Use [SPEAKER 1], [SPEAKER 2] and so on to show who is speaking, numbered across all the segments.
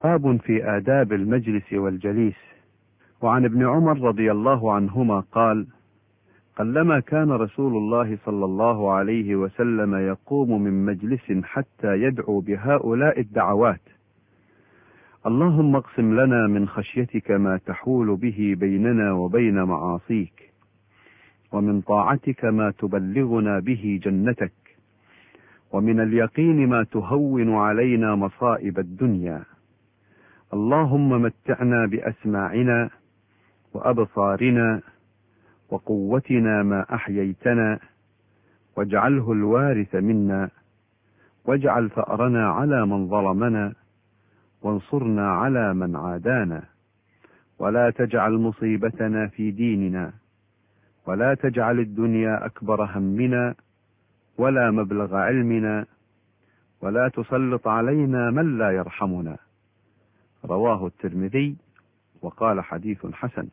[SPEAKER 1] باب في آداب المجلس والجليس. وعن ابن عمر رضي الله عنهما قال: قلما كان رسول الله صلى الله عليه وسلم يقوم من مجلس حتى يدعو بهؤلاء الدعوات: اللهم اقسم لنا من خشيتك ما تحول به بيننا وبين معاصيك، ومن طاعتك ما تبلغنا به جنتك، ومن اليقين ما تهون علينا مصائب الدنيا، اللهم متعنا بأسماعنا وأبصارنا وقوتنا ما أحييتنا، واجعله الوارث منا، واجعل ثأرنا على من ظلمنا، وانصرنا على من عادانا، ولا تجعل مصيبتنا في ديننا، ولا تجعل الدنيا أكبر همنا ولا مبلغ علمنا، ولا تسلط علينا من لا يرحمنا. رواه الترمذي وقال حديث حسن.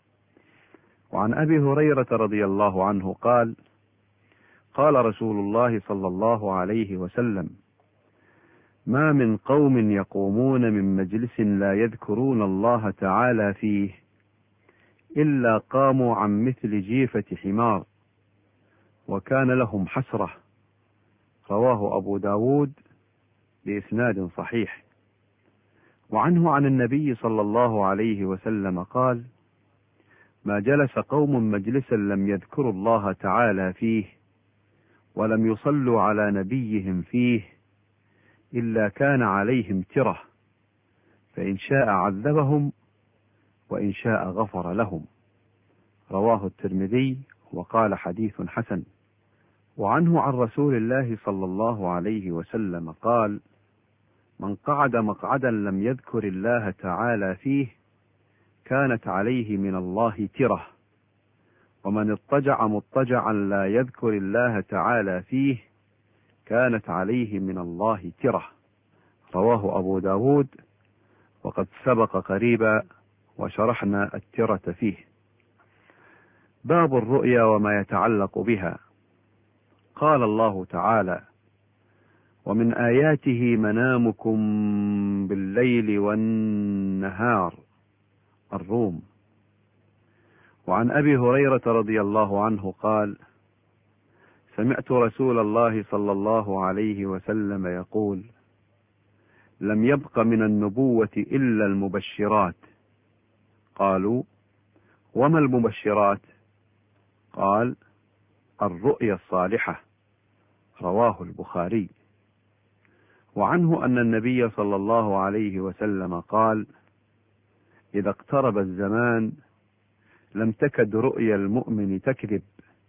[SPEAKER 1] وعن أبي هريرة رضي الله عنه قال: قال رسول الله صلى الله عليه وسلم: ما من قوم يقومون من مجلس لا يذكرون الله تعالى فيه إلا قاموا عن مثل جيفة حمار، وكان لهم حسرة. رواه أبو داود بإسناد صحيح. وعنه عن النبي صلى الله عليه وسلم قال: ما جلس قوم مجلسا لم يذكروا الله تعالى فيه ولم يصلوا على نبيهم فيه إلا كان عليهم ترة، فإن شاء عذبهم وإن شاء غفر لهم. رواه الترمذي وقال حديث حسن. وعنه عن رسول الله صلى الله عليه وسلم قال: من قعد مقعدا لم يذكر الله تعالى فيه كانت عليه من الله ترة، ومن اضطجع مضطجعا لا يذكر الله تعالى فيه كانت عليه من الله ترة. رواه أبو داود، وقد سبق قريبا وشرحنا الترة فيه. باب الرؤيا وما يتعلق بها. قال الله تعالى: ومن آياته منامكم بالليل والنهار. الروم. وعن أبي هريرة رضي الله عنه قال: سمعت رسول الله صلى الله عليه وسلم يقول: لم يبق من النبوة إلا المبشرات. قالوا: وما المبشرات؟ قال: الرؤيا الصالحة. رواه البخاري. وعنه أن النبي صلى الله عليه وسلم قال: إذا اقترب الزمان لم تكد رؤيا المؤمن تكذب،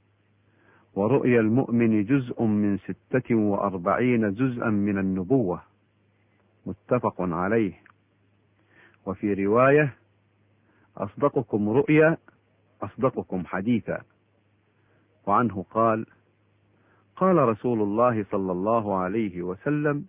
[SPEAKER 1] ورؤيا المؤمن جزء من 46 جزءا من النبوة. متفق عليه. وفي رواية: أصدقكم رؤيا أصدقكم حديثا. وعنه قال: قال رسول الله صلى الله عليه وسلم: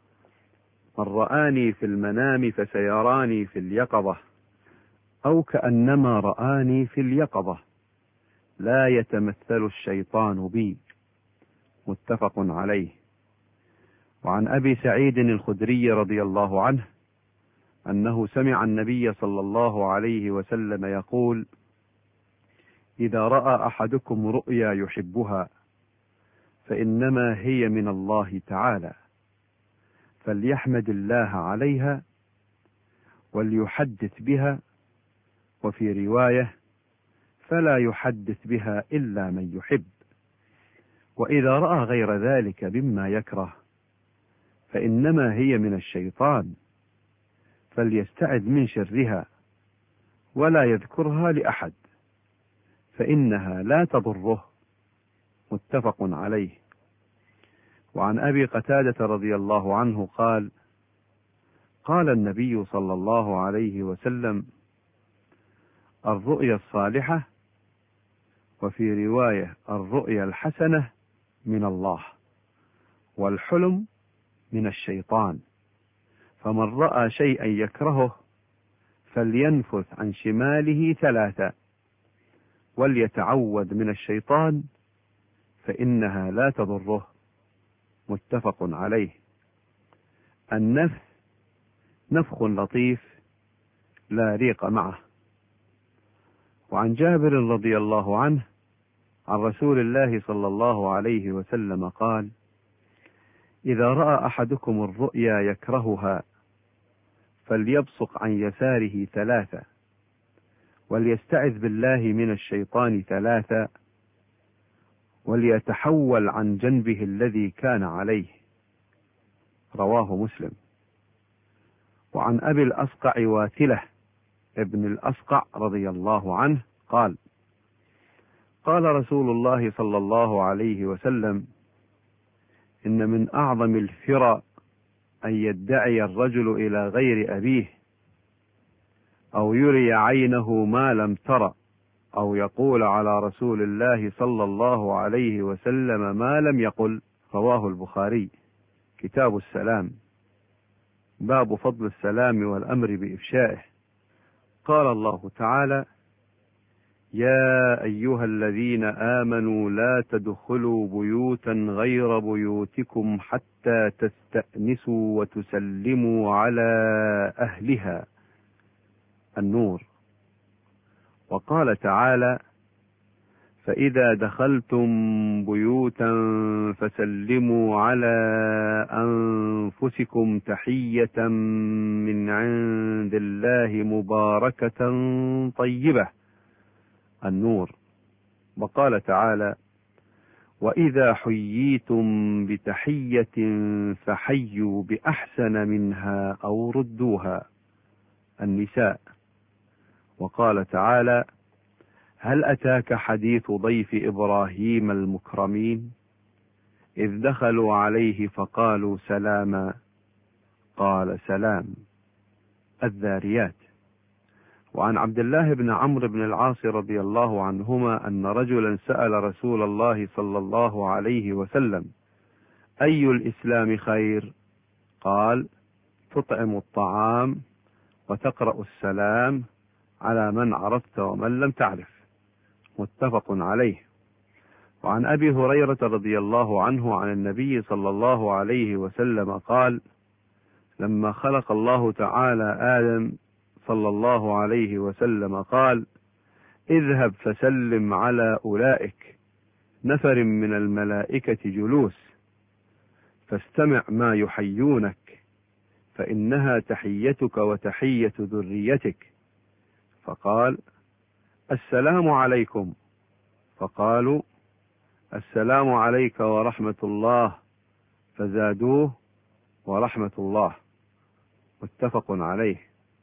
[SPEAKER 1] من رآني في المنام فسيراني في اليقظة، أو كأنما رآني في اليقظة، لا يتمثل الشيطان بي. متفق عليه. وعن أبي سعيد الخدري رضي الله عنه أنه سمع النبي صلى الله عليه وسلم يقول: إذا رأى أحدكم رؤيا يحبها فإنما هي من الله تعالى، فليحمد الله عليها وليحدث بها. وفي رواية: فلا يحدث بها إلا من يحب. وإذا رأى غير ذلك مما يكره فإنما هي من الشيطان، فليستعذ من شرها ولا يذكرها لأحد، فإنها لا تضره. متفق عليه. وعن أبي قتادة رضي الله عنه قال: قال النبي صلى الله عليه وسلم: الرؤيا الصالحة، وفي رواية: الرؤيا الحسنة من الله، والحلم من الشيطان، فمن رأى شيئا يكرهه فلينفث عن شماله 3 وليتعوذ من الشيطان فإنها لا تضره. متفق عليه. النفث نفخ لطيف لا ريق معه. وعن جابر رضي الله عنه عن رسول الله صلى الله عليه وسلم قال: إذا رأى أحدكم الرؤيا يكرهها فليبصق عن يساره 3 وليستعذ بالله من الشيطان 3 وليتحول عن جنبه الذي كان عليه. رواه مسلم. وعن أبي الأصقع واثلة ابن الأصقع رضي الله عنه قال: قال رسول الله صلى الله عليه وسلم: إن من أعظم الفرى أن يدعي الرجل إلى غير أبيه، أو يري عينه ما لم تر، أو يقول على رسول الله صلى الله عليه وسلم ما لم يقل. رواه البخاري. كتاب السلام، باب فضل السلام والأمر بإفشائه. قال الله تعالى: يا أيها الذين آمنوا لا تدخلوا بيوتا غير بيوتكم حتى تستأنسوا وتسلموا على أهلها. النور. وقال تعالى: فإذا دخلتم بيوتا فسلموا على أنفسكم تحية من عند الله مباركة طيبة. النور. وقال تعالى: وإذا حييتم بتحية فحيوا بأحسن منها أو ردوها. النساء. وقال تعالى: هل أتاك حديث ضيف إبراهيم المكرمين إذ دخلوا عليه فقالوا سلاما قال سلام. الذاريات. وعن عبد الله بن عمرو بن العاص رضي الله عنهما أن رجلا سأل رسول الله صلى الله عليه وسلم: أي الإسلام خير؟ قال: تطعم الطعام وتقرأ السلام على من عرفت ومن لم تعرف. متفق عليه. وعن أبي هريرة رضي الله عنه عن النبي صلى الله عليه وسلم قال: لما خلق الله تعالى آدم صلى الله عليه وسلم قال: اذهب فسلم على أولئك نفر من الملائكة جلوس، فاستمع ما يحيونك، فإنها تحيتك وتحية ذريتك. فقال: السلام عليكم. فقالوا: السلام عليك ورحمة الله، فزادوه: ورحمة الله. متفق عليه.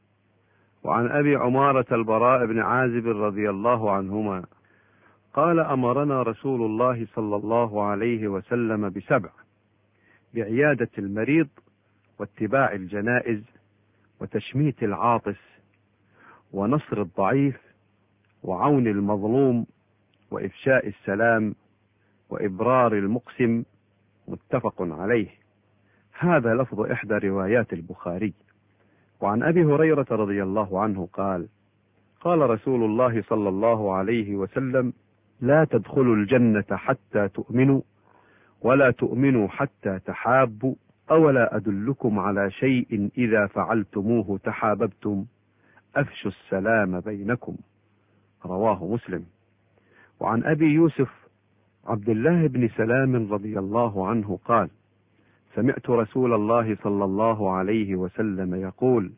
[SPEAKER 1] وعن أبي عمارة البراء بن عازب رضي الله عنهما قال: أمرنا رسول الله صلى الله عليه وسلم ب7: بعيادة المريض، واتباع الجنائز، وتشميت العاطس، ونصر الضعيف، وعون المظلوم، وإفشاء السلام، وإبرار المقسم. متفق عليه. هذا لفظ إحدى روايات البخاري. وعن أبي هريرة رضي الله عنه قال: قال رسول الله صلى الله عليه وسلم: لا تدخلوا الجنة حتى تؤمنوا، ولا تؤمنوا حتى تحابوا، أولا أدلكم على شيء إذا فعلتموه تحاببتم، أفشوا السلام بينكم. رواه مسلم. وعن أبي يوسف عبد الله بن سلام رضي الله عنه قال: سمعت رسول الله صلى الله عليه وسلم يقول: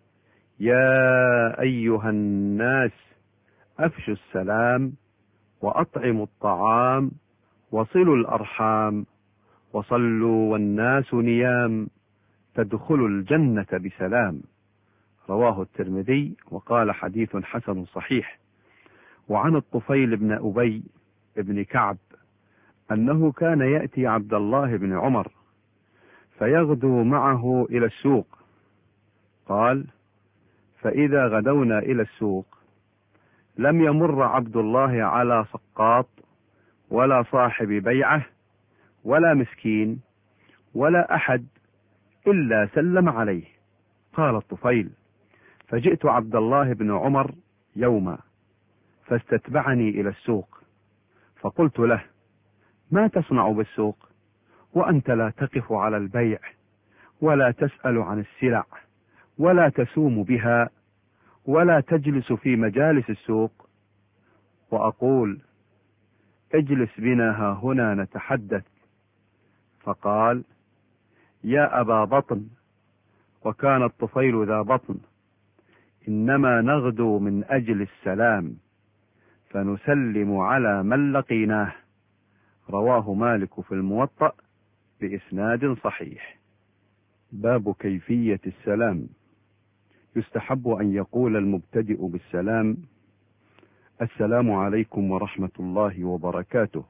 [SPEAKER 1] يا أيها الناس أفشوا السلام، وأطعموا الطعام، وصلوا الأرحام، وصلوا والناس نيام، تدخلوا الجنة بسلام. رواه الترمذي وقال: حديث حسن صحيح. وعن الطفيل بن أبي بن كعب أنه كان يأتي عبد الله بن عمر فيغدو معه إلى السوق. قال: فإذا غدونا إلى السوق لم يمر عبد الله على سقاط ولا صاحب بيعة ولا مسكين ولا أحد إلا سلم عليه. قال الطفيل: فجئت عبد الله بن عمر يوما فاستتبعني إلى السوق، فقلت له: ما تصنع بالسوق وأنت لا تقف على البيع ولا تسأل عن السلع ولا تسوم بها ولا تجلس في مجالس السوق، وأقول: اجلس بنا ها هنا نتحدث، فقال: يا أبا بطن، وكان الطفيل ذا بطن، إنما نغدو من أجل السلام، فنسلم على من لقيناه. رواه مالك في الموطأ بإسناد صحيح. باب كيفية السلام. يستحب أن يقول المبتدئ بالسلام: السلام عليكم ورحمة الله وبركاته،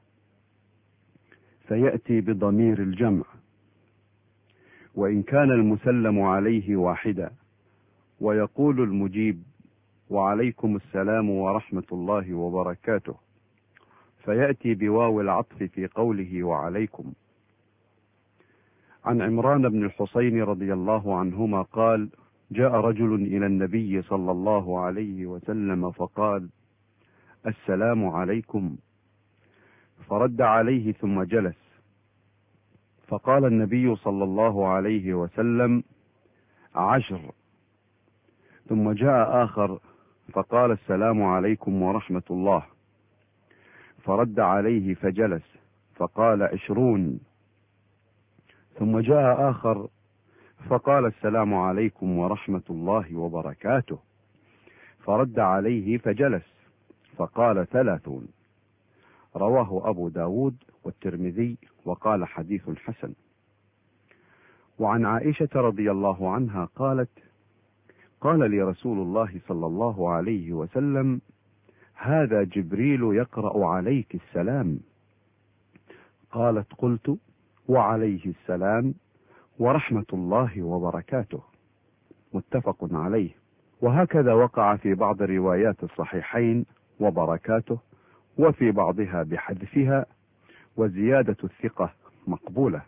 [SPEAKER 1] فيأتي بضمير الجمع، وإن كان المسلم عليه واحدا، ويقول المجيب: وعليكم السلام ورحمة الله وبركاته، فيأتي بواو العطف في قوله وعليكم. عن عمران بن الحصين رضي الله عنهما قال: جاء رجل إلى النبي صلى الله عليه وسلم فقال: السلام عليكم، فرد عليه ثم جلس، فقال النبي صلى الله عليه وسلم: 10. ثم جاء آخر فقال: السلام عليكم ورحمة الله، فرد عليه فجلس، فقال: 20. ثم جاء آخر فقال: السلام عليكم ورحمة الله وبركاته، فرد عليه فجلس، فقال: 30. رواه أبو داود والترمذي وقال: حديث حسن. وعن عائشة رضي الله عنها قالت: قال لي رسول الله صلى الله عليه وسلم: هذا جبريل يقرأ عليك السلام. قالت: قلت: وعليه السلام ورحمة الله وبركاته. متفق عليه. وهكذا وقع في بعض روايات الصحيحين وبركاته، وفي بعضها بحذفها، وزيادة الثقة مقبولة.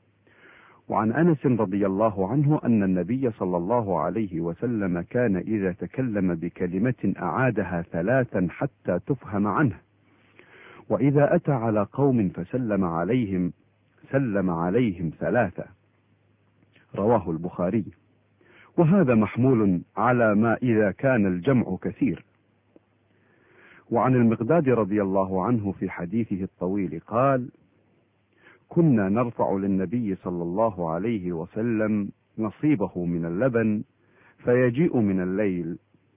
[SPEAKER 1] وعن أنس رضي الله عنه أن النبي صلى الله عليه وسلم كان إذا تكلم بكلمة أعادها 3 حتى تفهم عنه، وإذا أتى على قوم فسلم عليهم سلم عليهم 3. رواه البخاري. وهذا محمول على ما إذا كان الجمع كثير. وعن المقداد رضي الله عنه في حديثه الطويل قال: كنا نرفع للنبي صلى الله عليه وسلم نصيبه من اللبن، فيجيء من الليل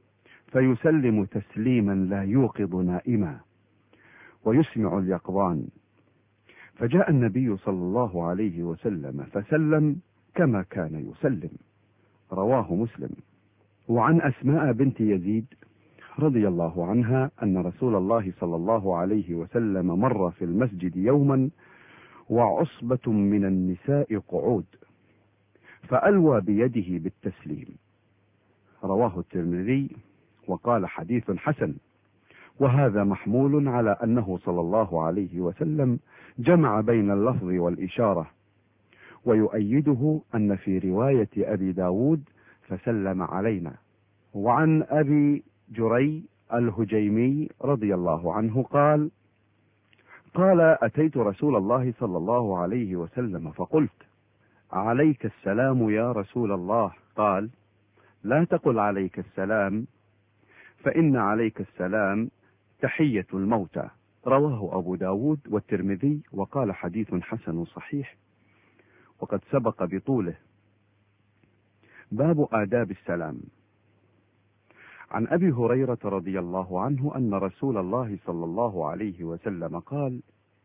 [SPEAKER 1] فيسلم تسليما لا يوقظ نائما ويسمع اليقظان، فجاء النبي صلى الله عليه وسلم فسلم كما كان يسلم. رواه مسلم. وعن أسماء بنت يزيد رضي الله عنها أن رسول الله صلى الله عليه وسلم مر في المسجد يوما وعصبة من النساء قعود، فألوى بيده بالتسليم. رواه الترمذي وقال: حديث حسن. وهذا محمول على أنه صلى الله عليه وسلم جمع بين اللفظ والإشارة، ويؤيده أن في رواية أبي داود فسلم علينا. وعن أبي جري الهجيمي رضي الله عنه قال: أتيت رسول الله صلى الله عليه وسلم فقلت: عليك السلام يا رسول الله. قال: لا تقل عليك السلام، فإن عليك السلام تحية الموتى. رواه أبو داود والترمذي وقال: حديث حسن صحيح، وقد سبق بطوله. باب آداب السلام. عن أبي هريرة رضي الله عنه أن رسول الله صلى الله عليه وسلم قال: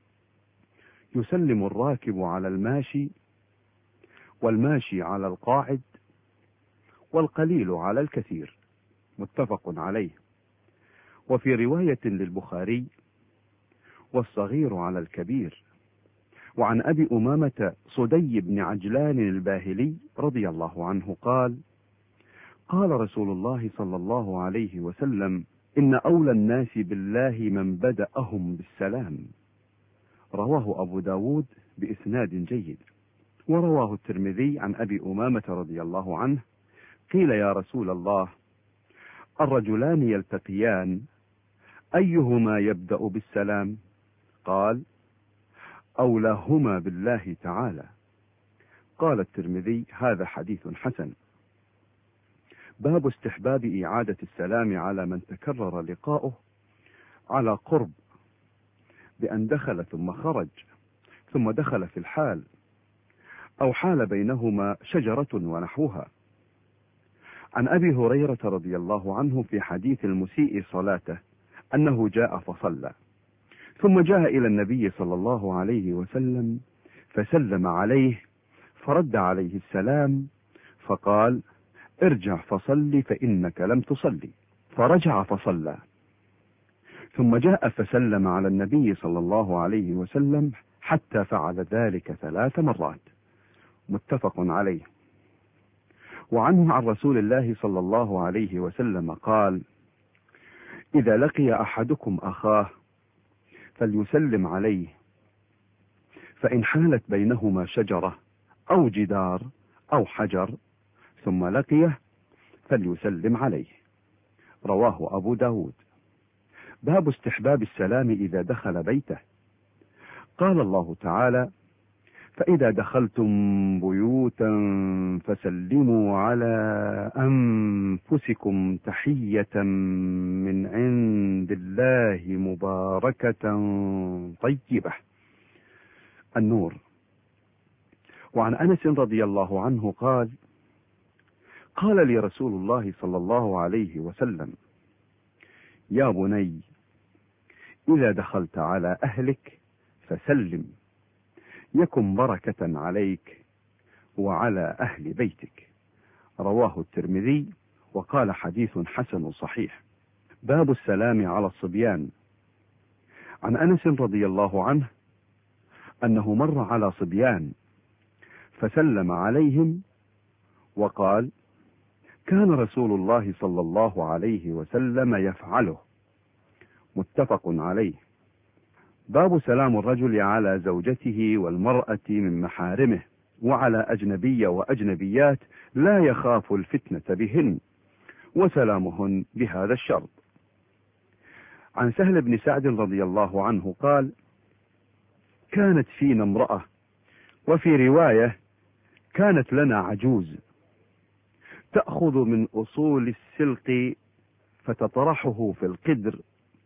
[SPEAKER 1] يسلم الراكب على الماشي، والماشي على القاعد، والقليل على الكثير. متفق عليه. وفي رواية للبخاري: والصغير على الكبير. وعن أبي أمامة صدي بن عجلان الباهلي رضي الله عنه قال: قال رسول الله صلى الله عليه وسلم: إن أولى الناس بالله من بدأهم بالسلام. رواه أبو داود بإسناد جيد. ورواه الترمذي عن أبي أمامة رضي الله عنه: قيل يا رسول الله: الرجلان يلتقيان أيهما يبدأ بالسلام؟ قال: أولاهما بالله تعالى. قال الترمذي: هذا حديث حسن. باب استحباب إعادة السلام على من تكرر لقاؤه على قرب، بأن دخل ثم خرج ثم دخل في الحال، أو حال بينهما شجرة ونحوها. عن أبي هريرة رضي الله عنه في حديث المسيء صلاته أنه جاء فصلى، ثم جاء إلى النبي صلى الله عليه وسلم فسلم عليه، فرد عليه السلام فقال: ارجع فصل فإنك لم تصلي. فرجع فصلى، ثم جاء فسلم على النبي صلى الله عليه وسلم حتى فعل ذلك 3 مرات. متفق عليه. وعنه عن رسول الله صلى الله عليه وسلم قال: إذا لقي أحدكم أخاه فليسلم عليه، فإن حالت بينهما شجرة أو جدار أو حجر ثم لقيه فليسلم عليه. رواه أبو داود. باب استحباب السلام إذا دخل بيته. قال الله تعالى: فإذا دخلتم بيوتا فسلموا على أنفسكم تحية من عند الله مباركة طيبة. النور. وعن أنس رضي الله عنه قال: قال لي رسول الله صلى الله عليه وسلم: يا بني، إذا دخلت على أهلك فسلم، يكن بركة عليك وعلى أهل بيتك. رواه الترمذي وقال حديث حسن صحيح. باب السلام على الصبيان. عن أنس رضي الله عنه أنه مر على صبيان فسلم عليهم وقال: كان رسول الله صلى الله عليه وسلم يفعله. متفق عليه. باب سلام الرجل على زوجته والمرأة من محارمه وعلى أجنبية وأجنبيات لا يخاف الفتنة بهن، وسلامهن بهذا الشرط. عن سهل بن سعد رضي الله عنه قال: كانت فينا امرأة، وفي رواية كانت لنا عجوز، تأخذ من أصول السلق فتطرحه في القدر،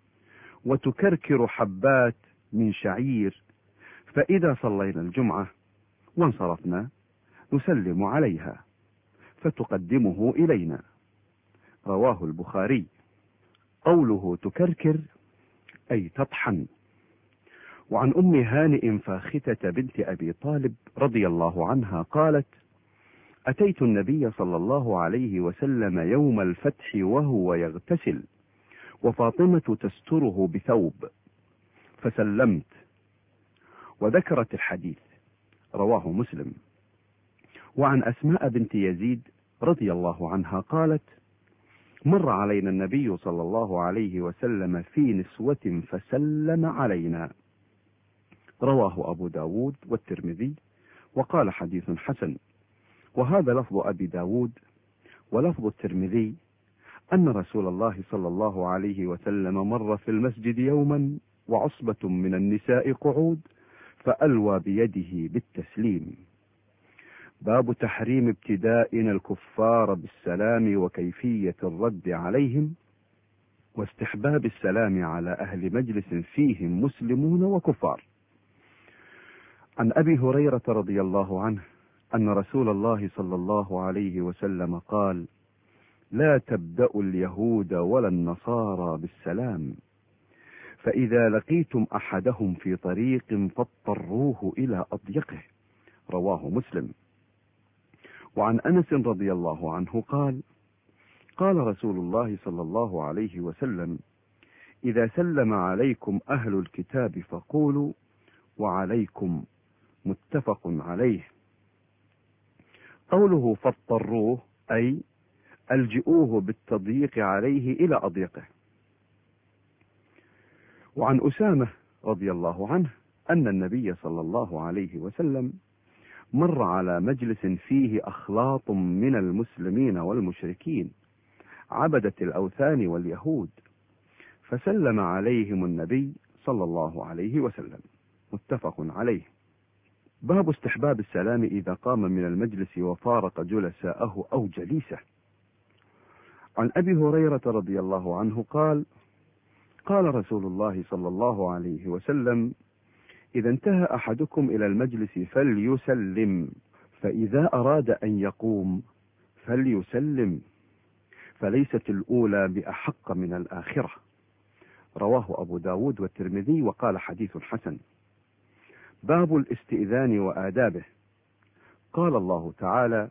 [SPEAKER 1] وتكركر حبات من شعير، فإذا صلينا الجمعة وانصرفنا نسلم عليها فتقدمه إلينا. رواه البخاري. قوله تكركر أي تطحن. وعن أم هانئ فاختة بنت أبي طالب رضي الله عنها قالت: أتيت النبي صلى الله عليه وسلم يوم الفتح وهو يغتسل، وفاطمة تستره بثوب، فسلمت، وذكرت الحديث. رواه مسلم. وعن أسماء بنت يزيد رضي الله عنها قالت: مر علينا النبي صلى الله عليه وسلم في نسوة فسلم علينا. رواه أبو داود والترمذي وقال حديث حسن. وهذا لفظ أبي داود. ولفظ الترمذي أن رسول الله صلى الله عليه وسلم مر في المسجد يوما وعصبة من النساء قعود، فألوى بيده بالتسليم. باب تحريم ابتدائنا الكفار بالسلام وكيفية الرد عليهم، واستحباب السلام على أهل مجلس فيهم مسلمون وكفار. عن أبي هريرة رضي الله عنه أن رسول الله صلى الله عليه وسلم قال: لا تبدأوا اليهود ولا النصارى بالسلام، فإذا لقيتم أحدهم في طريق فاضطروه إلى أضيقه. رواه مسلم. وعن أنس رضي الله عنه قال: قال رسول الله صلى الله عليه وسلم: إذا سلم عليكم أهل الكتاب فقولوا وعليكم. متفق عليه. قوله فاضطروه أي ألجئوه بالتضييق عليه إلى أضيقه. وعن أسامة رضي الله عنه أن النبي صلى الله عليه وسلم مر على مجلس فيه أخلاط من المسلمين والمشركين عبدة الأوثان واليهود، فسلم عليهم النبي صلى الله عليه وسلم. متفق عليه. باب استحباب السلام إذا قام من المجلس وفارق جلساءه أو جليسه. عن أبي هريرة رضي الله عنه قال: قال رسول الله صلى الله عليه وسلم: إذا انتهى أحدكم إلى المجلس فليسلم، فإذا أراد أن يقوم فليسلم، فليست الأولى بأحق من الآخرة. رواه أبو داود والترمذي وقال حديث حسن. باب الاستئذان وآدابه. قال الله تعالى: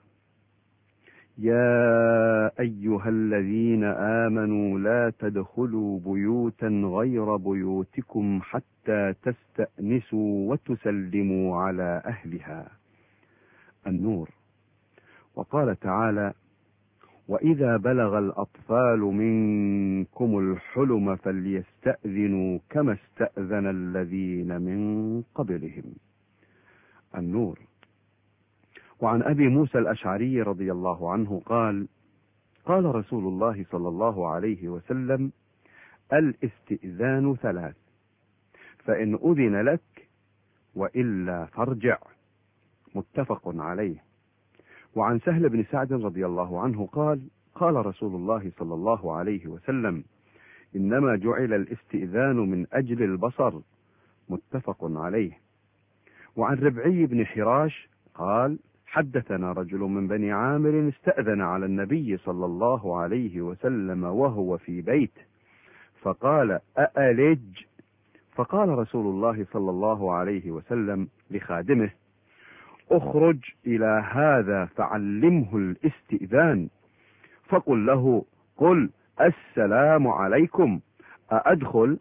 [SPEAKER 1] يا أيها الذين آمنوا لا تدخلوا بيوتا غير بيوتكم حتى تستأنسوا وتسلموا على أهلها. النور. وقال تعالى: وإذا بلغ الأطفال منكم الحلم فليستأذنوا كما استأذن الذين من قبلهم. النور. وعن أبي موسى الأشعري رضي الله عنه قال: قال رسول الله صلى الله عليه وسلم: الاستئذان ثلاث، فإن أذن لك وإلا فارجع. متفق عليه. وعن سهل بن سعد رضي الله عنه قال: قال رسول الله صلى الله عليه وسلم: إنما جعل الاستئذان من أجل البصر. متفق عليه. وعن ربعي بن حراش قال: حدثنا رجل من بني عامر استأذن على النبي صلى الله عليه وسلم وهو في بيت، فقال: أألج؟ فقال رسول الله صلى الله عليه وسلم لخادمه: اخرج إلى هذا فعلمه الاستئذان، فقل له: قل السلام عليكم، أأدخل؟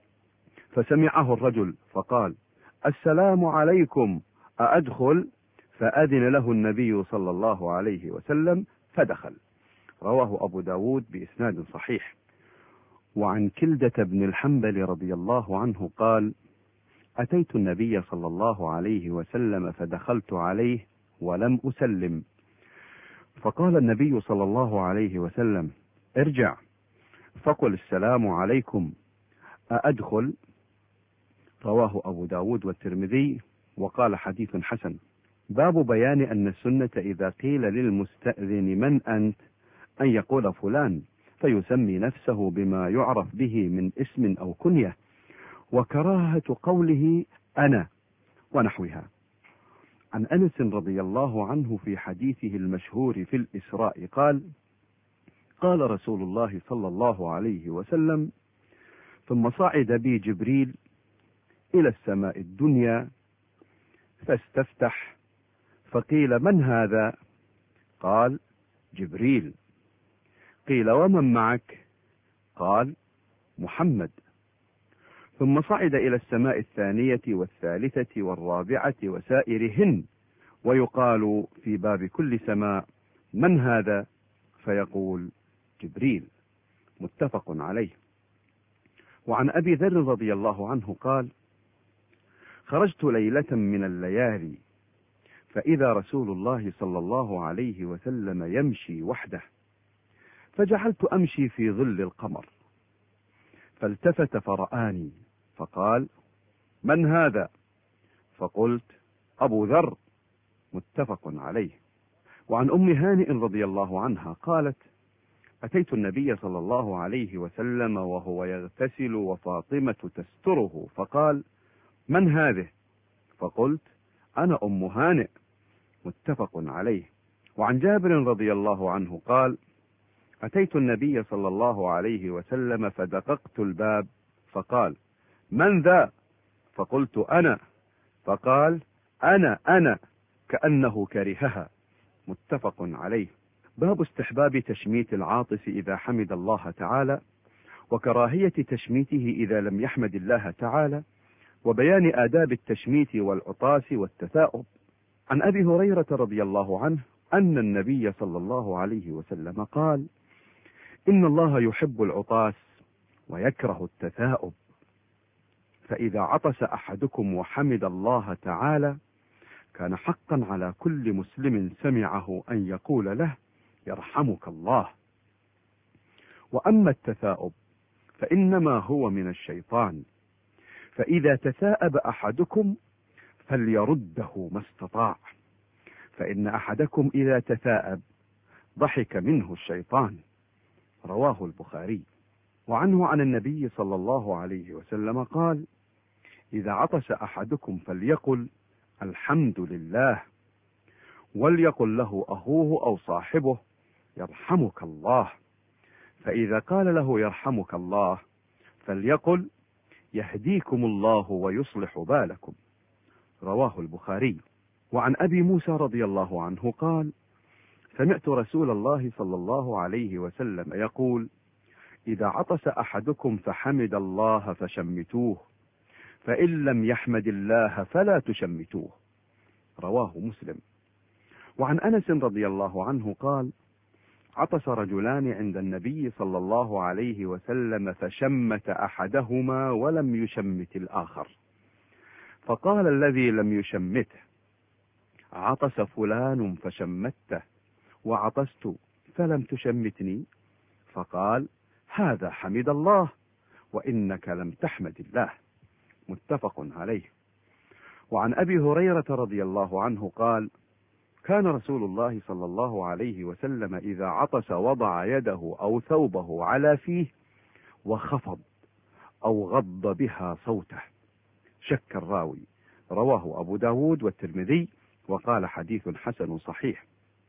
[SPEAKER 1] فسمعه الرجل فقال: السلام عليكم، أأدخل؟ فأذن له النبي صلى الله عليه وسلم فدخل. رواه أبو داود بإسناد صحيح. وعن كلدة بن الحنبل رضي الله عنه قال: أتيت النبي صلى الله عليه وسلم فدخلت عليه ولم أسلم، فقال النبي صلى الله عليه وسلم: ارجع فقل السلام عليكم، أأدخل؟ رواه أبو داود والترمذي وقال حديث حسن. باب بيان أن السنة إذا قيل للمستأذن من أنت أن يقول فلان، فيسمي نفسه بما يعرف به من اسم أو كنية، وكراهة قوله أنا ونحوها. عن أنس رضي الله عنه في حديثه المشهور في الإسراء قال: قال رسول الله صلى الله عليه وسلم: ثم صعد بي جبريل إلى السماء الدنيا فاستفتح، فقيل: من هذا؟ قال: جبريل. قيل: ومن معك؟ قال: محمد. ثم صعد إلى السماء الثانية والثالثة والرابعة وسائرهن، ويقال في باب كل سماء: من هذا؟ فيقول: جبريل. متفق عليه. وعن أبي ذر رضي الله عنه قال: خرجت ليلة من الليالي فإذا رسول الله صلى الله عليه وسلم يمشي وحده، فجعلت أمشي في ظل القمر، فالتفت فرآني فقال: من هذا؟ فقلت: أبو ذر. متفق عليه. وعن أم هانئ رضي الله عنها قالت: أتيت النبي صلى الله عليه وسلم وهو يغتسل وفاطمة تستره، فقال: من هذه؟ فقلت: أنا أم هانئ. متفق عليه. وعن جابر رضي الله عنه قال: أتيت النبي صلى الله عليه وسلم فدققت الباب، فقال: من ذا؟ فقلت: أنا. فقال: أنا كأنه كرهها. متفق عليه. باب استحباب تشميت العاطس إذا حمد الله تعالى، وكراهية تشميته إذا لم يحمد الله تعالى، وبيان آداب التشميت والعطاس والتثاؤب. عن أبي هريرة رضي الله عنه أن النبي صلى الله عليه وسلم قال: إن الله يحب العطاس ويكره التثاؤب، فإذا عطس أحدكم وحمد الله تعالى كان حقا على كل مسلم سمعه أن يقول له: يرحمك الله. وأما التثاؤب فإنما هو من الشيطان، فإذا تثاءب أحدكم فليرده ما استطاع، فإن أحدكم إذا تثاءب ضحك منه الشيطان. رواه البخاري. وعنه عن النبي صلى الله عليه وسلم قال: إذا عطس أحدكم فليقل الحمد لله، وليقل له أخوه أو صاحبه يرحمك الله، فإذا قال له يرحمك الله فليقل يهديكم الله ويصلح بالكم. رواه البخاري. وعن أبي موسى رضي الله عنه قال: سمعت رسول الله صلى الله عليه وسلم يقول: إذا عطس أحدكم فحمد الله فشمتوه، فإن لم يحمد الله فلا تشمتوه. رواه مسلم. وعن أنس رضي الله عنه قال: عطس رجلان عند النبي صلى الله عليه وسلم فشمت أحدهما ولم يشمت الآخر، فقال الذي لم يشمته: عطس فلان فشمته، وعطست فلم تشمتني. فقال: هذا حمد الله وإنك لم تحمد الله. متفق عليه. وعن أبي هريرة رضي الله عنه قال: كان رسول الله صلى الله عليه وسلم إذا عطس وضع يده أو ثوبه على فيه وخفض أو غض بها صوته. شك الراوي. رواه أبو داود والترمذي وقال حديث حسن صحيح.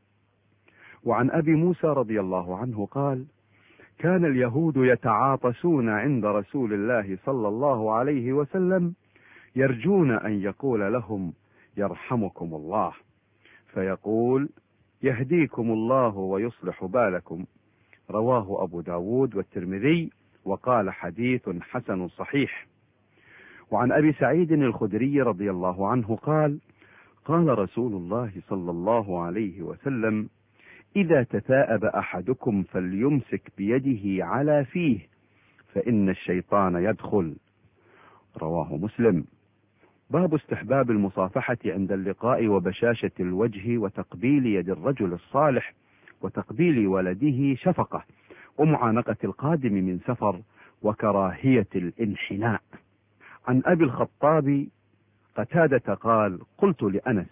[SPEAKER 1] وعن أبي موسى رضي الله عنه قال: كان اليهود يتعاطسون عند رسول الله صلى الله عليه وسلم يرجون أن يقول لهم يرحمكم الله، فيقول يهديكم الله ويصلح بالكم. رواه أبو داود والترمذي وقال حديث حسن صحيح. وعن أبي سعيد الخدري رضي الله عنه قال: قال رسول الله صلى الله عليه وسلم: إذا تثاءب أحدكم فليمسك بيده على فيه، فإن الشيطان يدخل. رواه مسلم. باب استحباب المصافحة عند اللقاء وبشاشة الوجه وتقبيل يد الرجل الصالح وتقبيل ولده شفقة ومعانقة القادم من سفر وكراهية الانحناء. عن أبي الخطاب قتادة قال: قلت لأنس: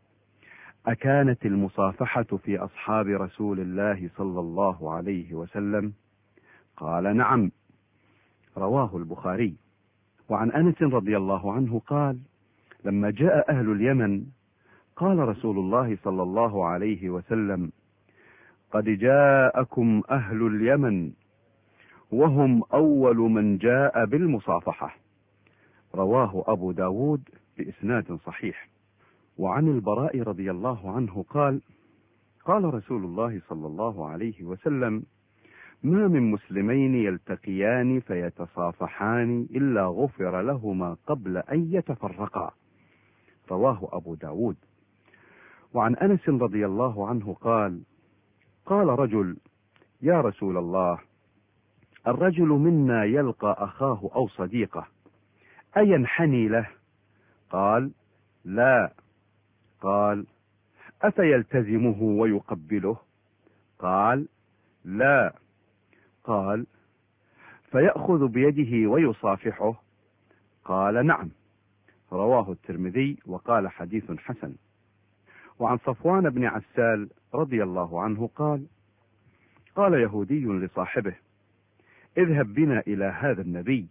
[SPEAKER 1] أكانت المصافحة في أصحاب رسول الله صلى الله عليه وسلم؟ قال: نعم. رواه البخاري. وعن أنس رضي الله عنه قال: لما جاء أهل اليمن قال رسول الله صلى الله عليه وسلم: قد جاءكم أهل اليمن وهم أول من جاء بالمصافحة. رواه أبو داود بإسناد صحيح. وعن البراء رضي الله عنه قال: قال رسول الله صلى الله عليه وسلم: ما من مسلمين يلتقيان فيتصافحان إلا غفر لهما قبل أن يتفرقا. رواه أبو داود. وعن أنس رضي الله عنه قال: قال رجل: يا رسول الله، الرجل منا يلقى أخاه أو صديقه أينحني له؟ قال: لا. قال: أفيلتزمه ويقبله؟ قال: لا. قال: فيأخذ بيده ويصافحه؟ قال: نعم. رواه الترمذي وقال حديث حسن. وعن صفوان بن عسال رضي الله عنه قال: قال يهودي لصاحبه: اذهب بنا إلى هذا النبي.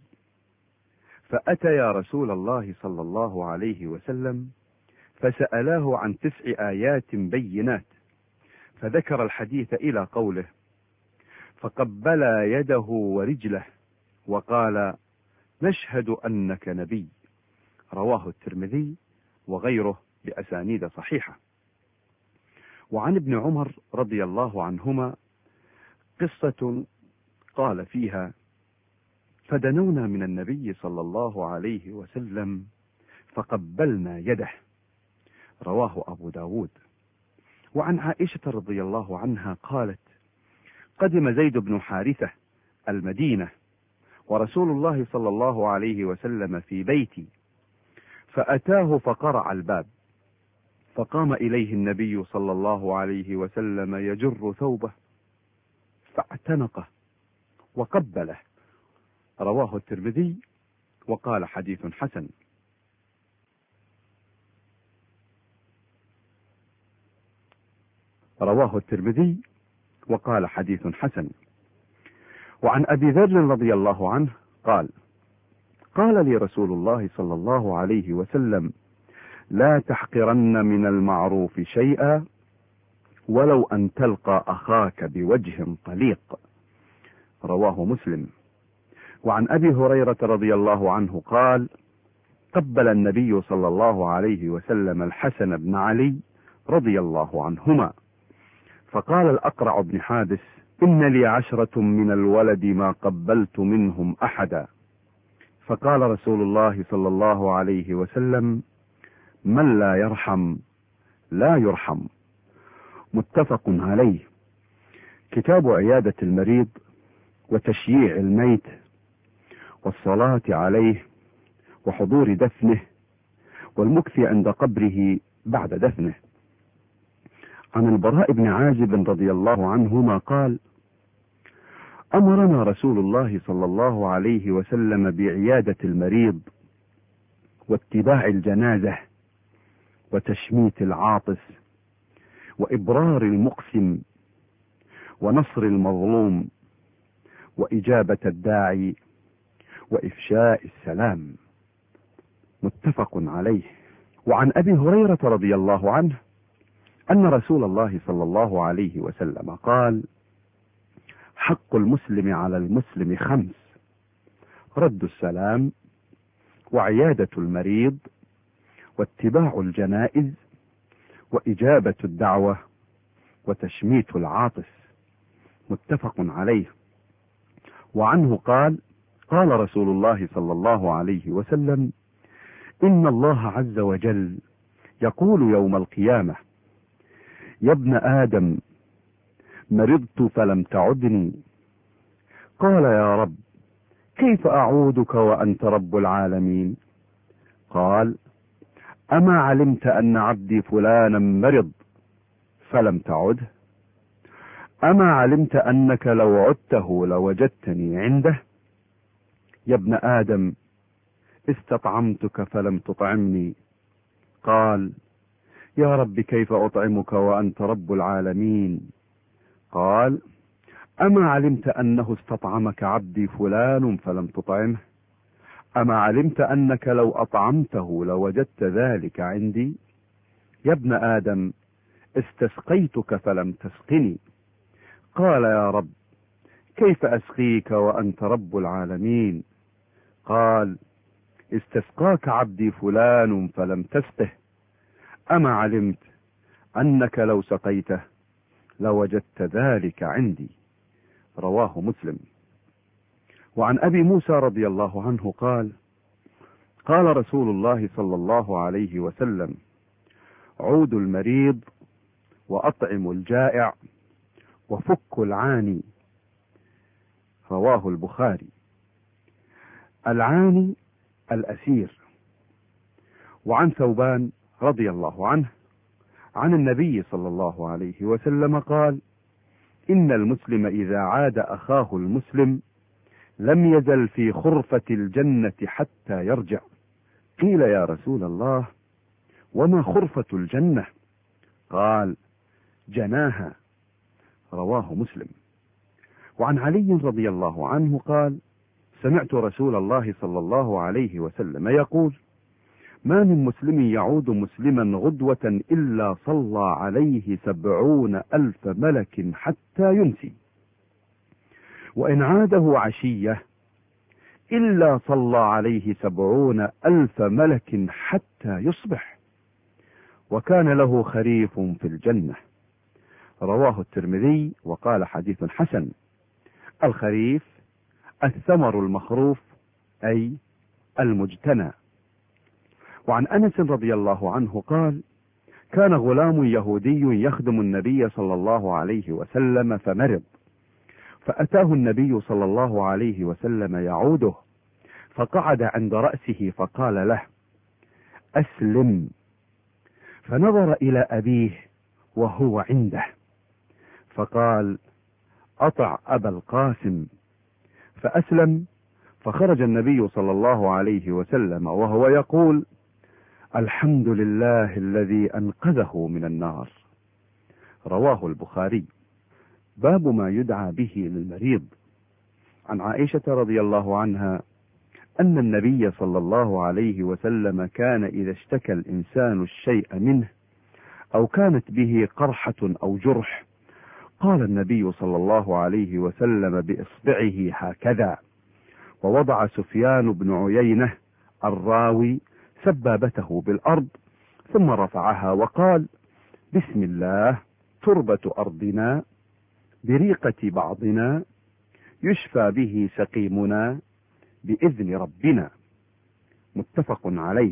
[SPEAKER 1] فأتيا رسول الله صلى الله عليه وسلم فسألاه عن 9 آيات بينات، فذكر الحديث إلى قوله: فقبلا يده ورجله وقال: نشهد أنك نبي. رواه الترمذي وغيره بأسانيد صحيحة. وعن ابن عمر رضي الله عنهما قصة قال فيها: فدنونا من النبي صلى الله عليه وسلم فقبلنا يده. رواه أبو داود. وعن عائشة رضي الله عنها قالت: قدم زيد بن حارثة المدينة ورسول الله صلى الله عليه وسلم في بيتي، فأتاه فقرع الباب، فقام إليه النبي صلى الله عليه وسلم يجر ثوبه فاعتنقه وقبله. رواه الترمذي وقال حديث حسن. رواه الترمذي وقال حديث حسن. وعن أبي ذر رضي الله عنه قال: قال لي رسول الله صلى الله عليه وسلم: لا تحقرن من المعروف شيئا ولو أن تلقى أخاك بوجه طليق. رواه مسلم. وعن أبي هريرة رضي الله عنه قال: قبل النبي صلى الله عليه وسلم الحسن بن علي رضي الله عنهما، فقال الأقرع بن حابس: إن لي 10 من الولد ما قبلت منهم أحدا. فقال رسول الله صلى الله عليه وسلم: من لا يرحم لا يرحم. متفق عليه. كتاب عيادة المريض وتشييع الميت والصلاة عليه وحضور دفنه والمكث عند قبره بعد دفنه. عن البراء بن عازب رضي الله عنهما قال: أمرنا رسول الله صلى الله عليه وسلم بعيادة المريض واتباع الجنازة وتشميت العاطس وإبرار المقسم ونصر المظلوم وإجابة الداعي وإفشاء السلام. متفق عليه. وعن أبي هريرة رضي الله عنه أن رسول الله صلى الله عليه وسلم قال: حق المسلم على المسلم 5: رد السلام وعيادة المريض واتباع الجنائز وإجابة الدعوة وتشميت العاطس. متفق عليه. وعنه قال: قال رسول الله صلى الله عليه وسلم: إن الله عز وجل يقول يوم القيامة: يا ابن آدم مرضت فلم تعدني. قال: يا رب كيف أعودك وأنت رب العالمين؟ قال: أما علمت أن عبدي فلانا مرض فلم تعده؟ أما علمت أنك لو عدته لوجدتني عنده؟ يا ابن آدم استطعمتك فلم تطعمني. قال: يا رب كيف أطعمك وأنت رب العالمين؟ قال: أما علمت أنه استطعمك عبدي فلان فلم تطعمه؟ أما علمت أنك لو أطعمته لوجدت ذلك عندي؟ يا ابن آدم استسقيتك فلم تسقني. قال: يا رب كيف أسقيك وأنت رب العالمين؟ قال: استسقاك عبدي فلان فلم تسقه. أما علمت أنك لو سقيته لوجدت ذلك عندي؟ رواه مسلم. وعن أبي موسى رضي الله عنه قال: قال رسول الله صلى الله عليه وسلم: عودوا المريض وأطعموا الجائع وفكوا العاني. رواه البخاري. العاني الأسير. وعن ثوبان رضي الله عنه عن النبي صلى الله عليه وسلم قال: إن المسلم إذا عاد أخاه المسلم لم يزل في خرفة الجنة حتى يرجع. قيل: يا رسول الله وما خرفة الجنة؟ قال: جناها. رواه مسلم. وعن علي رضي الله عنه قال: سمعت رسول الله صلى الله عليه وسلم يقول: ما من مسلم يعود مسلما غدوة إلا صلى عليه 70,000 ملك حتى يمسي، وإن عاده عشية إلا صلى عليه 70,000 ملك حتى يصبح، وكان له خريف في الجنة. رواه الترمذي وقال: حديث حسن. الخريف الثمر المخروف أي المجتنى. وعن أنس رضي الله عنه قال: كان غلام يهودي يخدم النبي صلى الله عليه وسلم فمرض، فأتاه النبي صلى الله عليه وسلم يعوده، فقعد عند رأسه فقال له: أسلم. فنظر إلى أبيه وهو عنده فقال: أطع أبا القاسم. فأسلم، فخرج النبي صلى الله عليه وسلم وهو يقول: الحمد لله الذي أنقذه من النار. رواه البخاري. باب ما يدعى به للمريض. عن عائشة رضي الله عنها أن النبي صلى الله عليه وسلم كان إذا اشتكى الإنسان الشيء منه أو كانت به قرحة أو جرح قال النبي صلى الله عليه وسلم بإصبعه هكذا، ووضع سفيان بن عيينة الراوي سبابته بالأرض ثم رفعها وقال: بسم الله، تربة أرضنا، بريقة بعضنا، يشفى به سقيمنا بإذن ربنا. متفق عليه.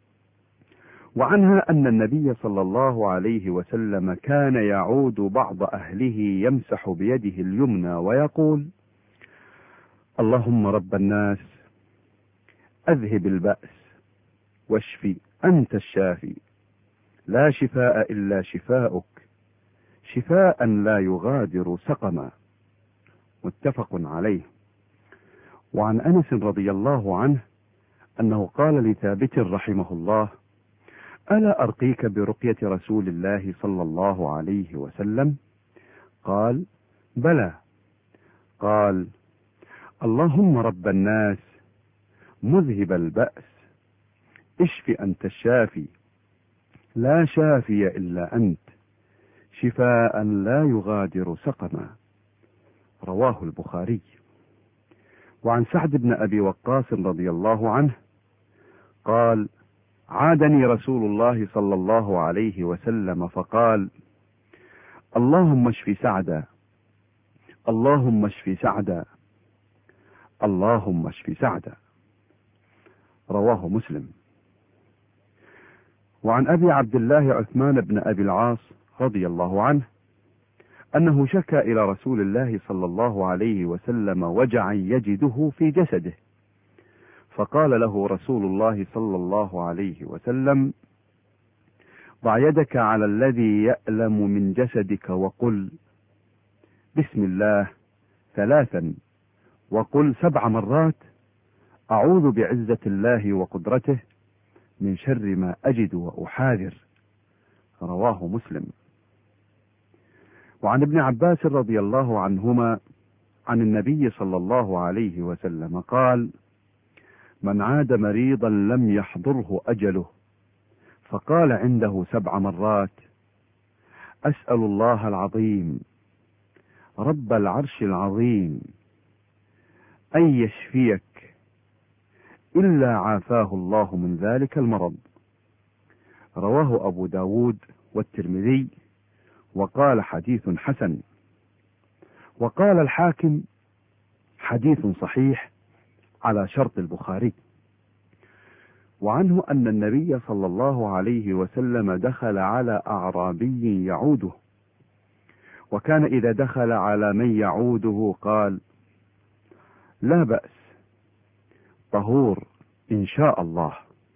[SPEAKER 1] وعنها أن النبي صلى الله عليه وسلم كان يعود بعض أهله يمسح بيده اليمنى ويقول: اللهم رب الناس، أذهب البأس واشفي، أنت الشافي، لا شفاء إلا شفاؤك، شفاء لا يغادر سقما. متفق عليه. وعن أنس رضي الله عنه أنه قال لثابت رحمه الله: ألا أرقيك برقية رسول الله صلى الله عليه وسلم؟ قال: بلى. قال: اللهم رب الناس، مذهب البأس، اشف أنت الشافي، لا شافي إلا أنت، شفاء لا يغادر سقما. رواه البخاري. وعن سعد بن أبي وقاص رضي الله عنه قال: عادني رسول الله صلى الله عليه وسلم فقال: اللهم اشف سعدا، اللهم اشف سعدا، اللهم اشف سعدا. رواه مسلم. وعن أبي عبد الله عثمان بن أبي العاص رضي الله عنه أنه شكى إلى رسول الله صلى الله عليه وسلم وجعا يجده في جسده، فقال له رسول الله صلى الله عليه وسلم: ضع يدك على الذي يألم من جسدك وقل: بسم الله 3، وقل 7 مرات: أعوذ بعزة الله وقدرته من شر ما أجد وأحاذر. رواه مسلم. وعن ابن عباس رضي الله عنهما عن النبي صلى الله عليه وسلم قال: من عاد مريضا لم يحضره أجله فقال عنده 7 مرات: أسأل الله العظيم رب العرش العظيم أن يشفيك، إلا عافاه الله من ذلك المرض. رواه أبو داود والترمذي وقال حديث حسن. وقال الحاكم: حديث صحيح على شرط البخاري. وعنه أن النبي صلى الله عليه وسلم دخل على أعرابي يعوده، وكان إذا دخل على من يعوده قال: لا بأس، طهور إن شاء الله.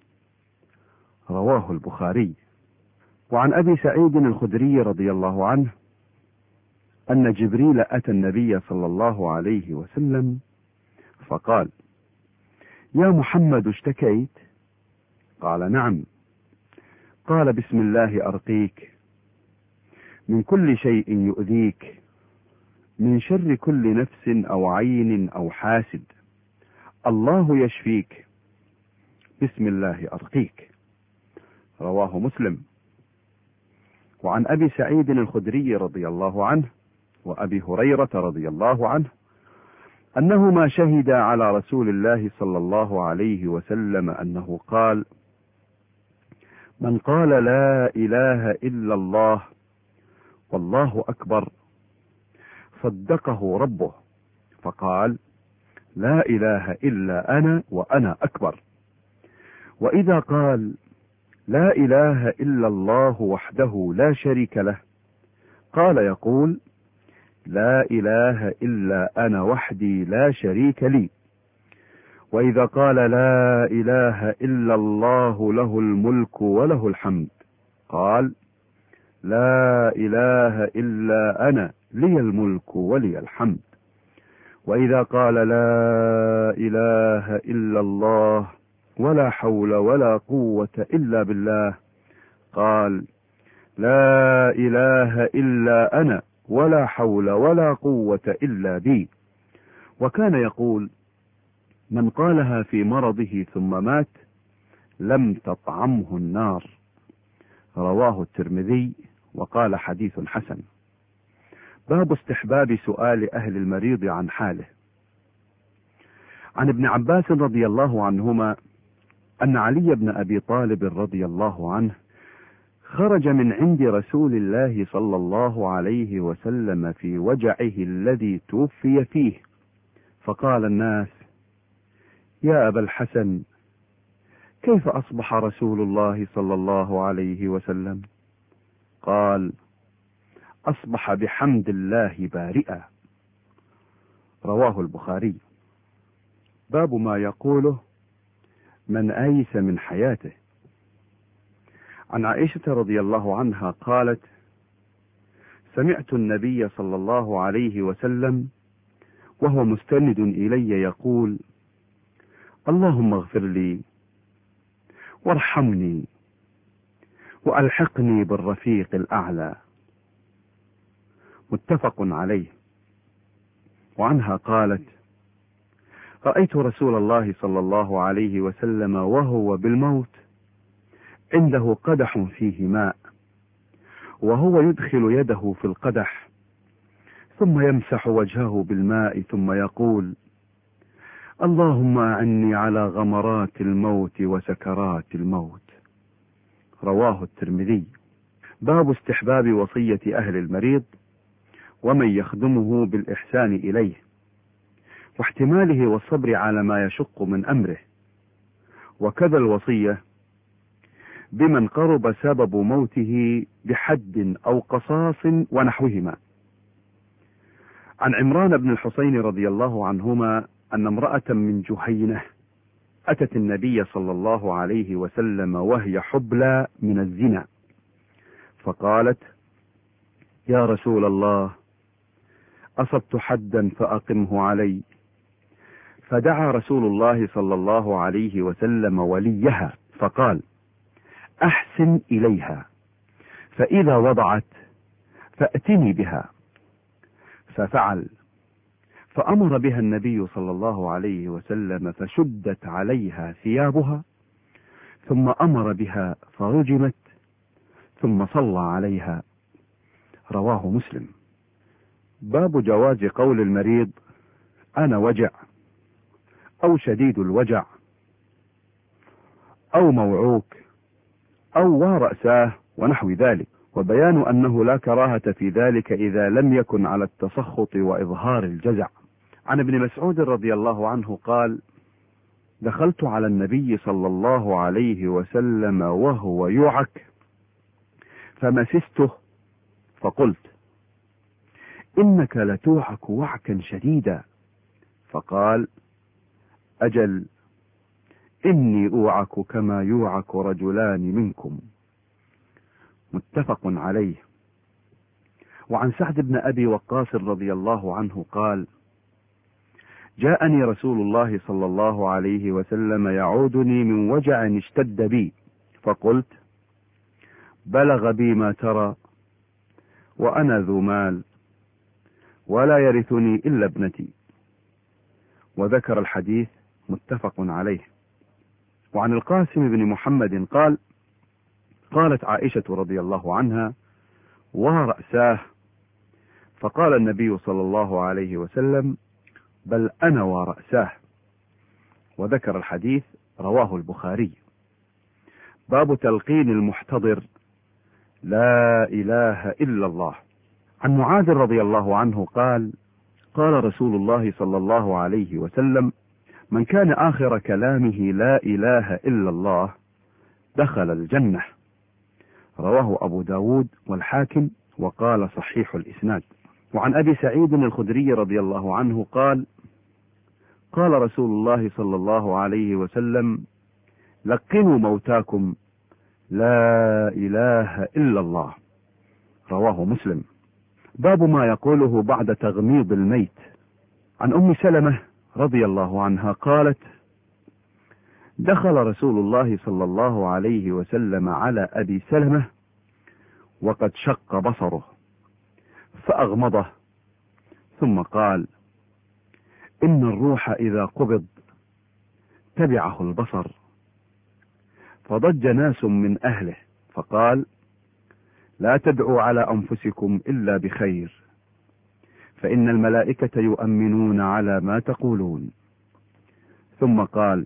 [SPEAKER 1] رواه البخاري. وعن أبي سعيد الخدري رضي الله عنه أن جبريل أتى النبي صلى الله عليه وسلم فقال: يا محمد، اشتكيت؟ قال: نعم. قال: بسم الله أرقيك من كل شيء يؤذيك، من شر كل نفس أو عين أو حاسد، الله يشفيك، بسم الله أرقيك. رواه مسلم. وعن أبي سعيد الخدري رضي الله عنه وأبي هريرة رضي الله عنه أنهما شهدا على رسول الله صلى الله عليه وسلم أنه قال: من قال لا إله إلا الله والله أكبر صدقه ربه فقال: لا إله إلا أنا وأنا أكبر. وإذا قال: لا إله إلا الله وحده لا شريك له، قال يقول: لا إله إلا أنا وحدي لا شريك لي. وإذا قال: لا إله إلا الله له الملك وله الحمد، قال: لا إله إلا أنا لي الملك ولي الحمد. وإذا قال: لا إله إلا الله ولا حول ولا قوة إلا بالله، قال: لا إله إلا أنا ولا حول ولا قوة إلا بي. وكان يقول: من قالها في مرضه ثم مات لم تطعمه النار. رواه الترمذي وقال حديث حسن. باب استحباب سؤال أهل المريض عن حاله. عن ابن عباس رضي الله عنهما أن علي بن أبي طالب رضي الله عنه خرج من عند رسول الله صلى الله عليه وسلم في وجعه الذي توفي فيه، فقال الناس: يا أبا الحسن، كيف أصبح رسول الله صلى الله عليه وسلم؟ قال: أصبح بحمد الله بارئا. رواه البخاري. باب ما يقوله من آيس من حياته. عن عائشة رضي الله عنها قالت: سمعت النبي صلى الله عليه وسلم وهو مستند إلي يقول: اللهم اغفر لي وارحمني وألحقني بالرفيق الأعلى. متفق عليه. وعنها قالت: رأيت رسول الله صلى الله عليه وسلم وهو بالموت عنده قدح فيه ماء، وهو يدخل يده في القدح ثم يمسح وجهه بالماء ثم يقول: اللهم أعني على غمرات الموت وسكرات الموت. رواه الترمذي. باب استحباب وصية أهل المريض ومن يخدمه بالإحسان إليه، واحتماله والصبر على ما يشق من أمره، وكذا الوصية بمن قرب سبب موته بحد أو قصاص ونحوهما. عن عمران بن الحسين رضي الله عنهما أن امرأة من جهينة أتت النبي صلى الله عليه وسلم وهي حبلى من الزنا، فقالت: يا رسول الله، أصبت حدا فأقمه علي. فدعا رسول الله صلى الله عليه وسلم وليها فقال: أحسن إليها، فإذا وضعت فأتني بها. ففعل، فأمر بها النبي صلى الله عليه وسلم فشدت عليها ثيابها، ثم أمر بها فرجمت، ثم صلى عليها. رواه مسلم. باب جواز قول المريض: أنا وجع، أو شديد الوجع، أو موعوك، أو ورأساه ونحو ذلك، وبيان أنه لا كراهة في ذلك إذا لم يكن على التسخط وإظهار الجزع. عن ابن مسعود رضي الله عنه قال: دخلت على النبي صلى الله عليه وسلم وهو يوعك فمسسته فقلت: إنك لتوعك وعكا شديدا. فقال: أجل، إني أوعك كما يوعك رجلان منكم. متفق عليه. وعن سعد بن أبي وقاص رضي الله عنه قال: جاءني رسول الله صلى الله عليه وسلم يعودني من وجع اشتد بي، فقلت: بلغ بي ما ترى، وأنا ذو مال، ولا يرثني إلا ابنتي. وذكر الحديث. متفق عليه. وعن القاسم بن محمد قال: قالت عائشة رضي الله عنها: ورأساه. فقال النبي صلى الله عليه وسلم: بل أنا ورأساه. وذكر الحديث. رواه البخاري. باب تلقين المحتضر: لا إله إلا الله. عن معاذ رضي الله عنه قال: قال رسول الله صلى الله عليه وسلم: من كان آخر كلامه لا إله إلا الله دخل الجنة. رواه أبو داود والحاكم وقال صحيح الإسناد. وعن أبي سعيد الخدري رضي الله عنه قال: قال رسول الله صلى الله عليه وسلم: لقنوا موتاكم لا إله إلا الله. رواه مسلم. باب ما يقوله بعد تغميض الميت. عن أم سلمة رضي الله عنها قالت: دخل رسول الله صلى الله عليه وسلم على أبي سلمة وقد شق بصره، فأغمضه، ثم قال: إن الروح إذا قبض تبعه البصر. فضج ناس من أهله فقال: لا تدعوا على أنفسكم إلا بخير، فإن الملائكة يؤمنون على ما تقولون. ثم قال: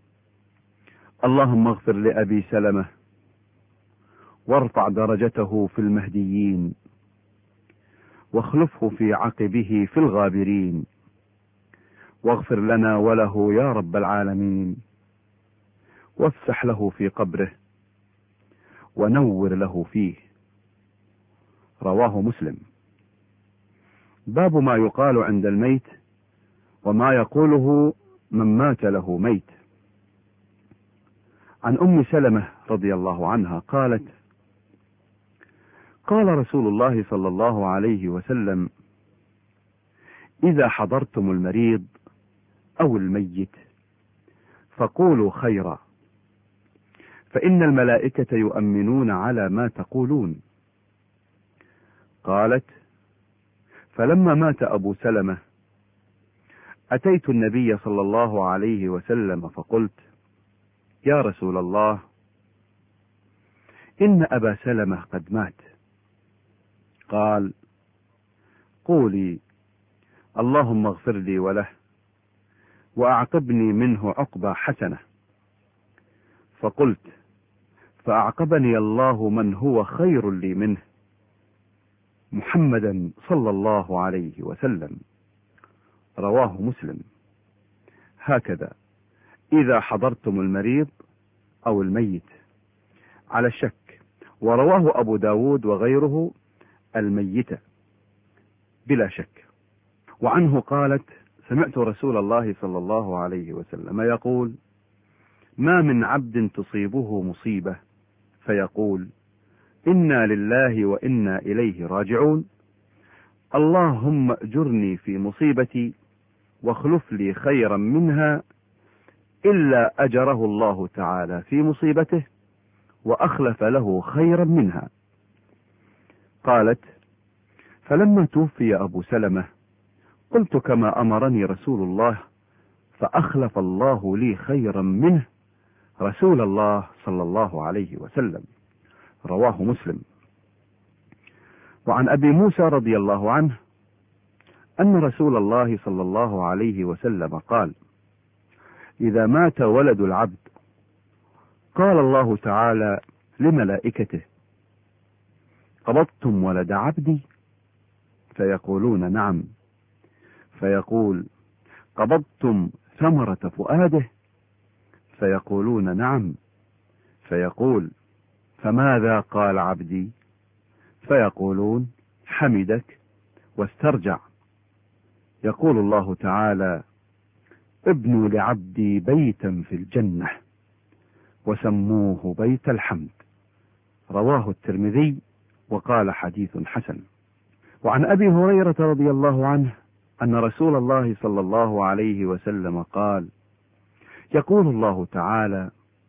[SPEAKER 1] اللهم اغفر لأبي سلمة وارفع درجته في المهديين، واخلفه في عقبه في الغابرين، واغفر لنا وله يا رب العالمين، وافسح له في قبره ونور له فيه. رواه مسلم. باب ما يقال عند الميت وما يقوله من مات له ميت. عن أم سلمة رضي الله عنها قالت: قال رسول الله صلى الله عليه وسلم: إذا حضرتم المريض أو الميت فقولوا خيرا، فإن الملائكة يؤمنون على ما تقولون. قالت: فلما مات أبو سلمة أتيت النبي صلى الله عليه وسلم فقلت: يا رسول الله، إن أبا سلمة قد مات. قال: قولي: اللهم اغفر لي وله وأعقبني منه عقبى حسنة. فقلت: فأعقبني الله من هو خير لي منه، محمدا صلى الله عليه وسلم. رواه مسلم. هكذا إذا حضرتم المريض أو الميت على الشك. ورواه أبو داود وغيره الميت بلا شك. وعنه قالت: سمعت رسول الله صلى الله عليه وسلم يقول: ما من عبد تصيبه مصيبة فيقول: إنا لله وإنا إليه راجعون، اللهم أجرني في مصيبتي واخلف لي خيرا منها، إلا أجره الله تعالى في مصيبته وأخلف له خيرا منها. قالت: فلما توفي أبو سلمة قلت كما أمرني رسول الله، فأخلف الله لي خيرا منه رسول الله صلى الله عليه وسلم. رواه مسلم. وعن أبي موسى رضي الله عنه أن رسول الله صلى الله عليه وسلم قال: إذا مات ولد العبد قال الله تعالى لملائكته: قبضتم ولد عبدي؟ فيقولون: نعم. فيقول: قبضتم ثمرة فؤاده؟ فيقولون: نعم. فيقول: فماذا قال عبدي؟ فيقولون: حمدك واسترجع. يقول الله تعالى: ابنوا لعبدي بيتا في الجنة وسموه بيت الحمد. رواه الترمذي وقال حديث حسن. وعن أبي هريرة رضي الله عنه أن رسول الله صلى الله عليه وسلم قال: يقول الله تعالى: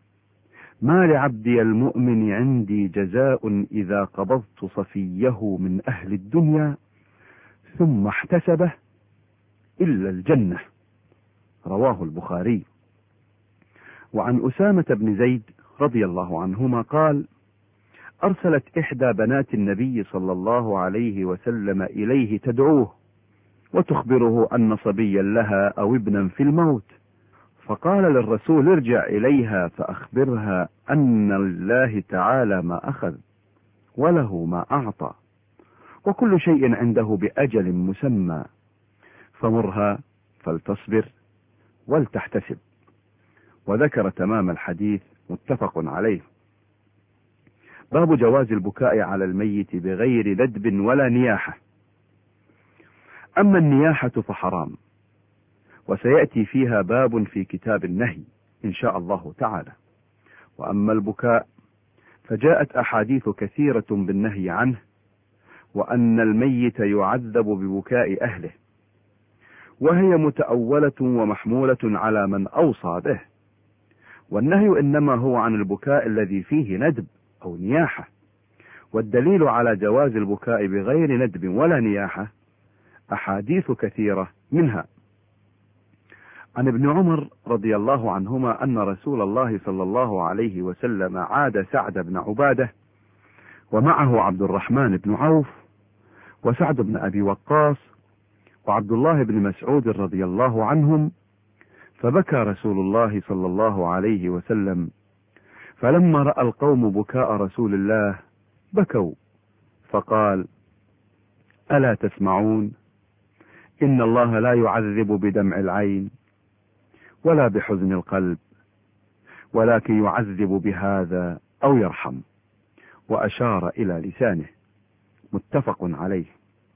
[SPEAKER 1] ما لعبدي المؤمن عندي جزاء إذا قبضت صفيه من أهل الدنيا ثم احتسبه إلا الجنة. رواه البخاري. وعن أسامة بن زيد رضي الله عنهما قال: أرسلت إحدى بنات النبي صلى الله عليه وسلم إليه تدعوه وتخبره أن صبيا لها أو ابنا في الموت، فقال للرسول: ارجع إليها فأخبرها أن لله تعالى ما أخذ وله ما أعطى، وكل شيء عنده بأجل مسمى، فمرها فلتصبر ولتحتسب. وذكر تمام الحديث، متفق عليه. باب جواز البكاء على الميت بغير ندب ولا نياحة. أما النياحة فحرام، وسيأتي فيها باب في كتاب النهي إن شاء الله تعالى. وأما البكاء فجاءت أحاديث كثيرة بالنهي عنه، وأن الميت يعذب ببكاء أهله، وهي متأولة ومحمولة على من أوصى به. والنهي إنما هو عن البكاء الذي فيه ندب أو نياحة. والدليل على جواز البكاء بغير ندب ولا نياحة أحاديث كثيرة، منها عن ابن عمر رضي الله عنهما أن رسول الله صلى الله عليه وسلم عاد سعد بن عبادة ومعه عبد الرحمن بن عوف وسعد بن أبي وقاص وعبد الله بن مسعود رضي الله عنهم، فبكى رسول الله صلى الله عليه وسلم، فلما رأى القوم بكاء رسول الله بكوا، فقال: ألا تسمعون؟ إن الله لا يعذب بدمع العين ولا بحزن القلب، ولكن يعذب بهذا أو يرحم. وأشار إلى لسانه. متفق عليه.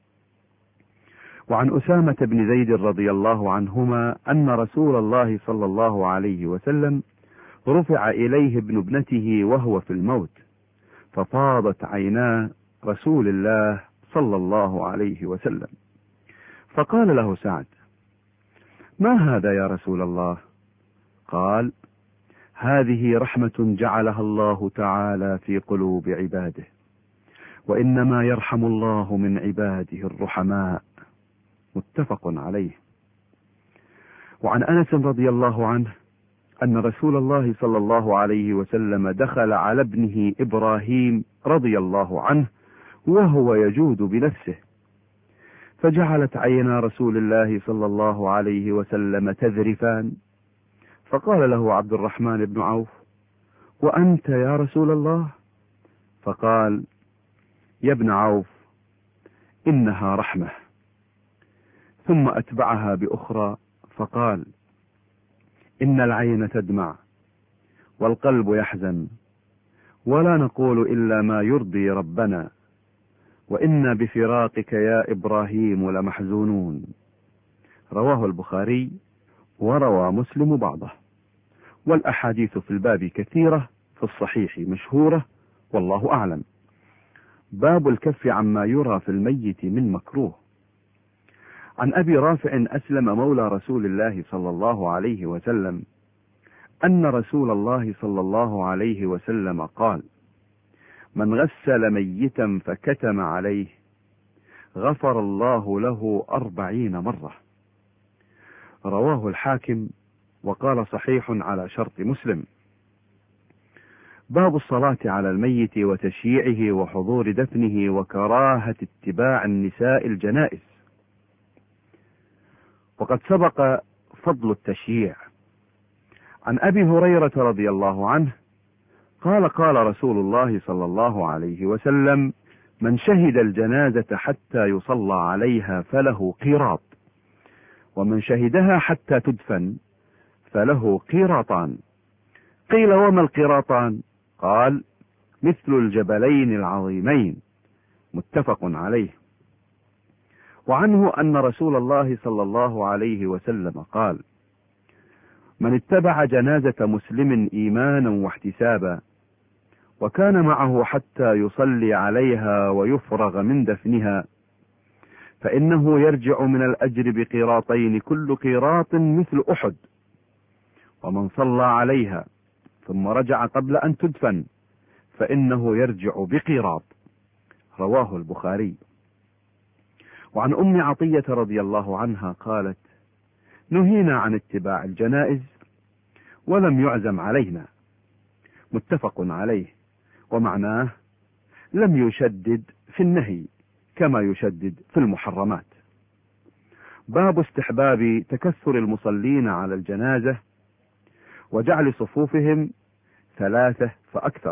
[SPEAKER 1] وعن أسامة بن زيد رضي الله عنهما أن رسول الله صلى الله عليه وسلم رفع إليه ابن ابنته وهو في الموت، ففاضت عينا رسول الله صلى الله عليه وسلم، فقال له سعد: ما هذا يا رسول الله؟ قال: هذه رحمة جعلها الله تعالى في قلوب عباده، وإنما يرحم الله من عباده الرحماء. متفق عليه. وعن أنس رضي الله عنه أن رسول الله صلى الله عليه وسلم دخل على ابنه إبراهيم رضي الله عنه وهو يجود بنفسه، فجعلت عينا رسول الله صلى الله عليه وسلم تذرفان، فقال له عبد الرحمن بن عوف: وأنت يا رسول الله؟ فقال: يا ابن عوف، إنها رحمة. ثم أتبعها بأخرى فقال: إن العين تدمع والقلب يحزن، ولا نقول إلا ما يرضي ربنا، وإنا بفراقك يا إبراهيم لمحزونون. رواه البخاري وروى مسلم بعضه، والأحاديث في الباب كثيرة في الصحيح مشهورة، والله أعلم. باب الكف عما يرى في الميت من مكروه. عن أبي رافع أسلم مولى رسول الله صلى الله عليه وسلم أن رسول الله صلى الله عليه وسلم قال: من غسل ميتا فكتم عليه غفر الله له 40 مرة. رواه الحاكم وقال صحيح على شرط مسلم. باب الصلاة على الميت وتشييعه وحضور دفنه وكراهة اتباع النساء الجنائز. وقد سبق فضل التشييع. عن أبي هريرة رضي الله عنه قال: قال رسول الله صلى الله عليه وسلم: من شهد الجنازة حتى يصلى عليها فله قيراط، ومن شهدها حتى تدفن فله قيراطان. قيل: وما القيراطان؟ قال: مثل الجبلين العظيمين. متفق عليه. وعنه أن رسول الله صلى الله عليه وسلم قال: من اتبع جنازة مسلم إيمانا واحتسابا وكان معه حتى يصلي عليها ويفرغ من دفنها فإنه يرجع من الأجر بقيراطين، كل قيراط مثل أحد. ومن صلى عليها ثم رجع قبل أن تدفن فإنه يرجع بقيراط. رواه البخاري. وعن أم عطية رضي الله عنها قالت: نهينا عن اتباع الجنائز ولم يعزم علينا. متفق عليه. ومعناه لم يشدد في النهي كما يشدد في المحرمات. باب استحباب تكثر المصلين على الجنازة وجعل صفوفهم 3 فأكثر.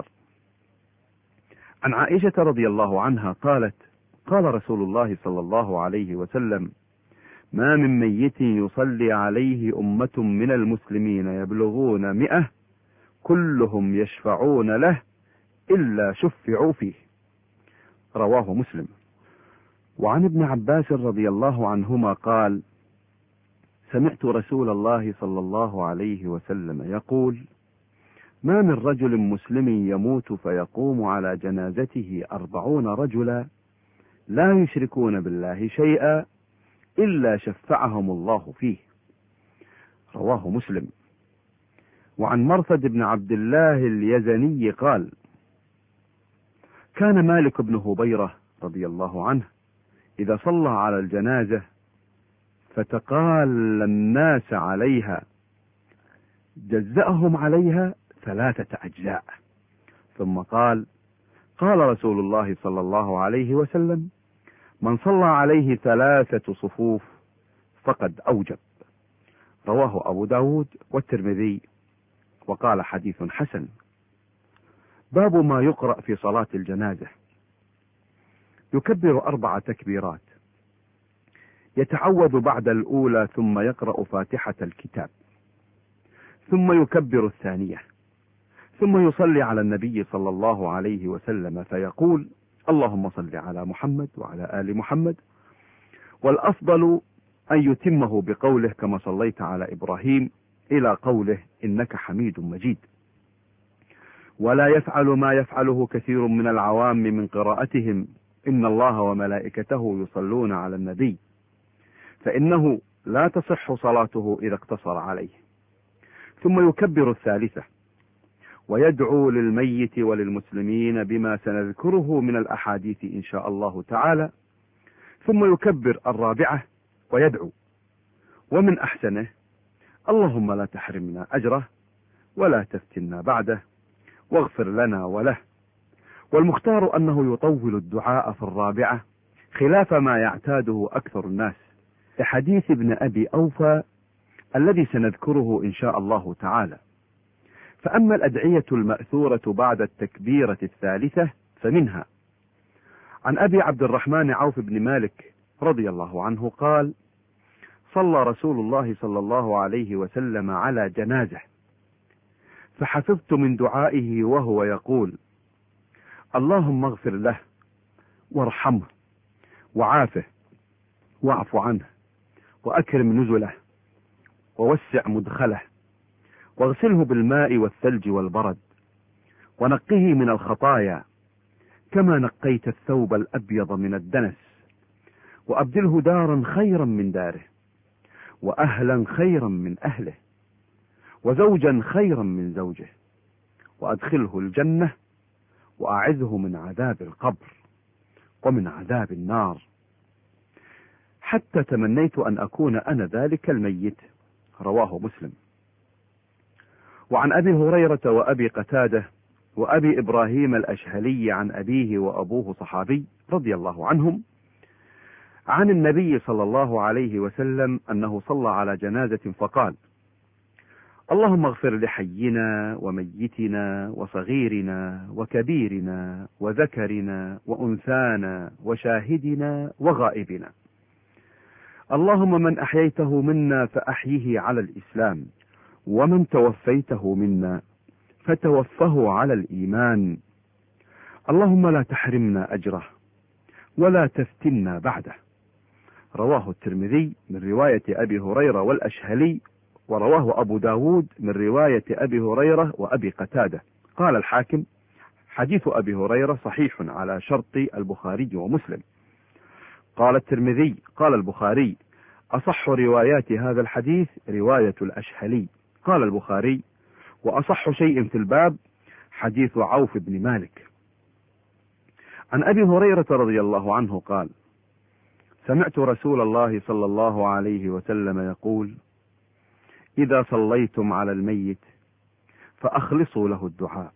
[SPEAKER 1] عن عائشة رضي الله عنها قالت: قال رسول الله صلى الله عليه وسلم: ما من ميت يصلي عليه أمة من المسلمين يبلغون 100 كلهم يشفعون له إلا شفعوا فيه. رواه مسلم. وعن ابن عباس رضي الله عنهما قال: سمعت رسول الله صلى الله عليه وسلم يقول: ما من رجل مسلم يموت فيقوم على جنازته 40 رجلا لا يشركون بالله شيئا إلا شفعهم الله فيه. رواه مسلم. وعن مرثد بن عبد الله اليزني قال: كان مالك بن هبيرة رضي الله عنه إذا صلى على الجنازة فتقال الناس عليها، جزأهم عليها 3 أجزاء، ثم قال: قال رسول الله صلى الله عليه وسلم: من صلى عليه 3 صفوف فقد أوجب. رواه أبو داود والترمذي، وقال حديث حسن. باب ما يقرأ في صلاة الجنازة. يكبر 4 تكبيرات، يتعوذ بعد الأولى، ثم يقرأ فاتحة الكتاب، ثم يكبر الثانية، ثم يصلي على النبي صلى الله عليه وسلم فيقول: اللهم صل على محمد وعلى آل محمد. والأفضل أن يتمه بقوله: كما صليت على إبراهيم، إلى قوله: إنك حميد مجيد. ولا يفعل ما يفعله كثير من العوام من قراءتهم: إن الله وملائكته يصلون على النبي، فإنه لا تصح صلاته إذا اقتصر عليه. ثم يكبر الثالثة، ويدعو للميت وللمسلمين بما سنذكره من الأحاديث إن شاء الله تعالى. ثم يكبر الرابعة ويدعو، ومن أحسنه: اللهم لا تحرمنا أجره ولا تفتنا بعده واغفر لنا وله. والمختار أنه يطول الدعاء في الرابعة خلاف ما يعتاده أكثر الناس، لحديث ابن أبي أوفى الذي سنذكره إن شاء الله تعالى. فأما الأدعية المأثورة بعد التكبيرة الثالثة فمنها: عن أبي عبد الرحمن عوف بن مالك رضي الله عنه قال: صلى رسول الله صلى الله عليه وسلم على جنازة، فحفظت من دعائه وهو يقول: اللهم اغفر له وارحمه وعافه واعف عنه وأكرم نزله ووسع مدخله واغسله بالماء والثلج والبرد ونقه من الخطايا كما نقيت الثوب الأبيض من الدنس، وأبدله دارا خيرا من داره، وأهلا خيرا من أهله، وزوجا خيرا من زوجه، وأدخله الجنة، وأعذه من عذاب القبر ومن عذاب النار، حتى تمنيت أن أكون أنا ذلك الميت. رواه مسلم. وعن أبي هريرة وأبي قتادة وأبي إبراهيم الأشهلي عن أبيه وأبوه صحابي رضي الله عنهم عن النبي صلى الله عليه وسلم أنه صلى على جنازة فقال: اللهم اغفر لحينا وميتنا وصغيرنا وكبيرنا وذكرنا وأنثانا وشاهدنا وغائبنا، اللهم من أحييته منا فأحيه على الإسلام، ومن توفيته منا فتوفه على الإيمان، اللهم لا تحرمنا أجره ولا تفتنا بعده. رواه الترمذي من رواية أبي هريرة والأشهلي، ورواه أبو داود من رواية أبي هريرة وأبي قتادة. قال الحاكم: حديث أبي هريرة صحيح على شرط البخاري ومسلم. قال الترمذي: قال البخاري: أصح روايات هذا الحديث رواية الأشهلي. قال البخاري: وأصح شيء في الباب حديث عوف بن مالك. عن أبي هريرة رضي الله عنه قال: سمعت رسول الله صلى الله عليه وسلم يقول: إذا صليتم على الميت فأخلصوا له الدعاء.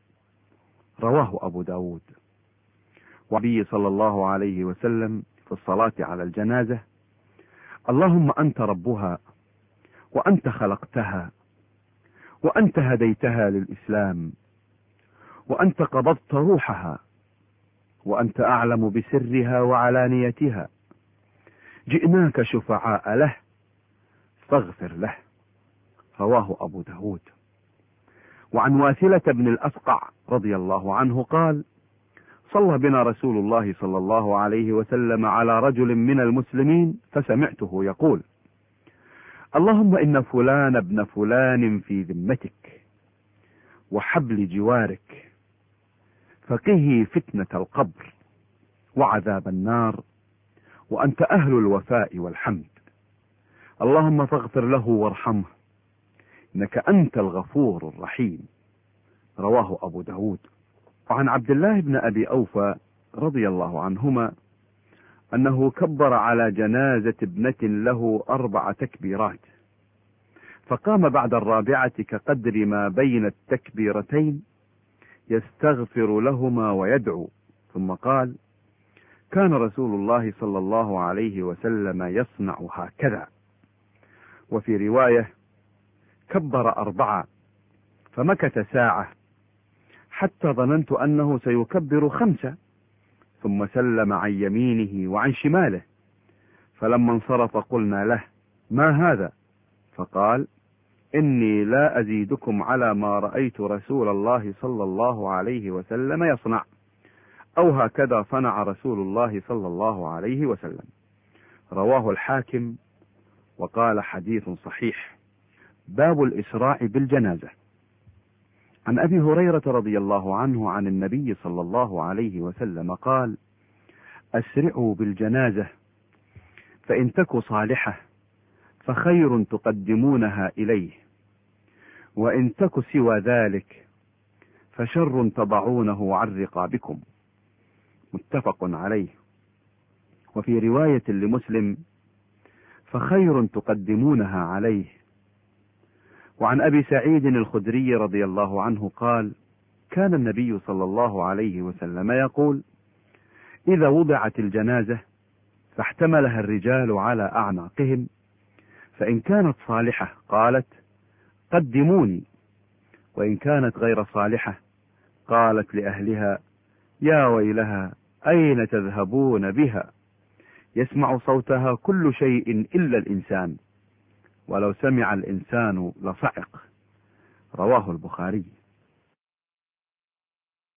[SPEAKER 1] رواه أبو داود. والنبي صلى الله عليه وسلم في الصلاة على الجنازة: اللهم أنت ربها، وأنت خلقتها، وأنت هديتها للإسلام، وأنت قبضت روحها، وأنت أعلم بسرها وعلانيتها، جئناك شفعاء له فاغفر له. رواه أبو داود. وعن واثلة بن الأسقع رضي الله عنه قال: صلى بنا رسول الله صلى الله عليه وسلم على رجل من المسلمين فسمعته يقول: اللهم إن فلان ابن فلان في ذمتك وحبل جوارك، فقه فتنة القبر وعذاب النار، وأنت أهل الوفاء والحمد، اللهم فاغفر له وارحمه، إنك أنت الغفور الرحيم. رواه أبو داود. وعن عبد الله بن أبي أوفى رضي الله عنهما أنه كبر على جنازة ابنة له 4 تكبيرات، فقام بعد الرابعة كقدر ما بين التكبيرتين يستغفر لهما ويدعو، ثم قال: كان رسول الله صلى الله عليه وسلم يصنع هكذا. وفي رواية: كبر 4 فمكث ساعة حتى ظننت أنه سيكبر 5، ثم سلم عن يمينه وعن شماله، فلما انصرف قلنا له: ما هذا؟ فقال: إني لا أزيدكم على ما رأيت رسول الله صلى الله عليه وسلم يصنع، أو هكذا صنع رسول الله صلى الله عليه وسلم. رواه الحاكم وقال: حديث صحيح. باب الإسراع بالجنازة. عن أبي هريرة رضي الله عنه عن النبي صلى الله عليه وسلم قال: أسرعوا بالجنازة، فإن تك صالحة فخير تقدمونها إليه، وإن تك سوى ذلك فشر تضعونه عن رقابكم. متفق عليه. وفي رواية لمسلم: فخير تقدمونها عليه. وعن أبي سعيد الخدري رضي الله عنه قال: كان النبي صلى الله عليه وسلم يقول: إذا وضعت الجنازة فاحتملها الرجال على أعناقهم، فإن كانت صالحة قالت: قدموني، وإن كانت غير صالحة قالت لأهلها: يا ويلها أين تذهبون بها؟ يسمع صوتها كل شيء إلا الإنسان، ولو سمع الإنسان لصعق. رواه البخاري.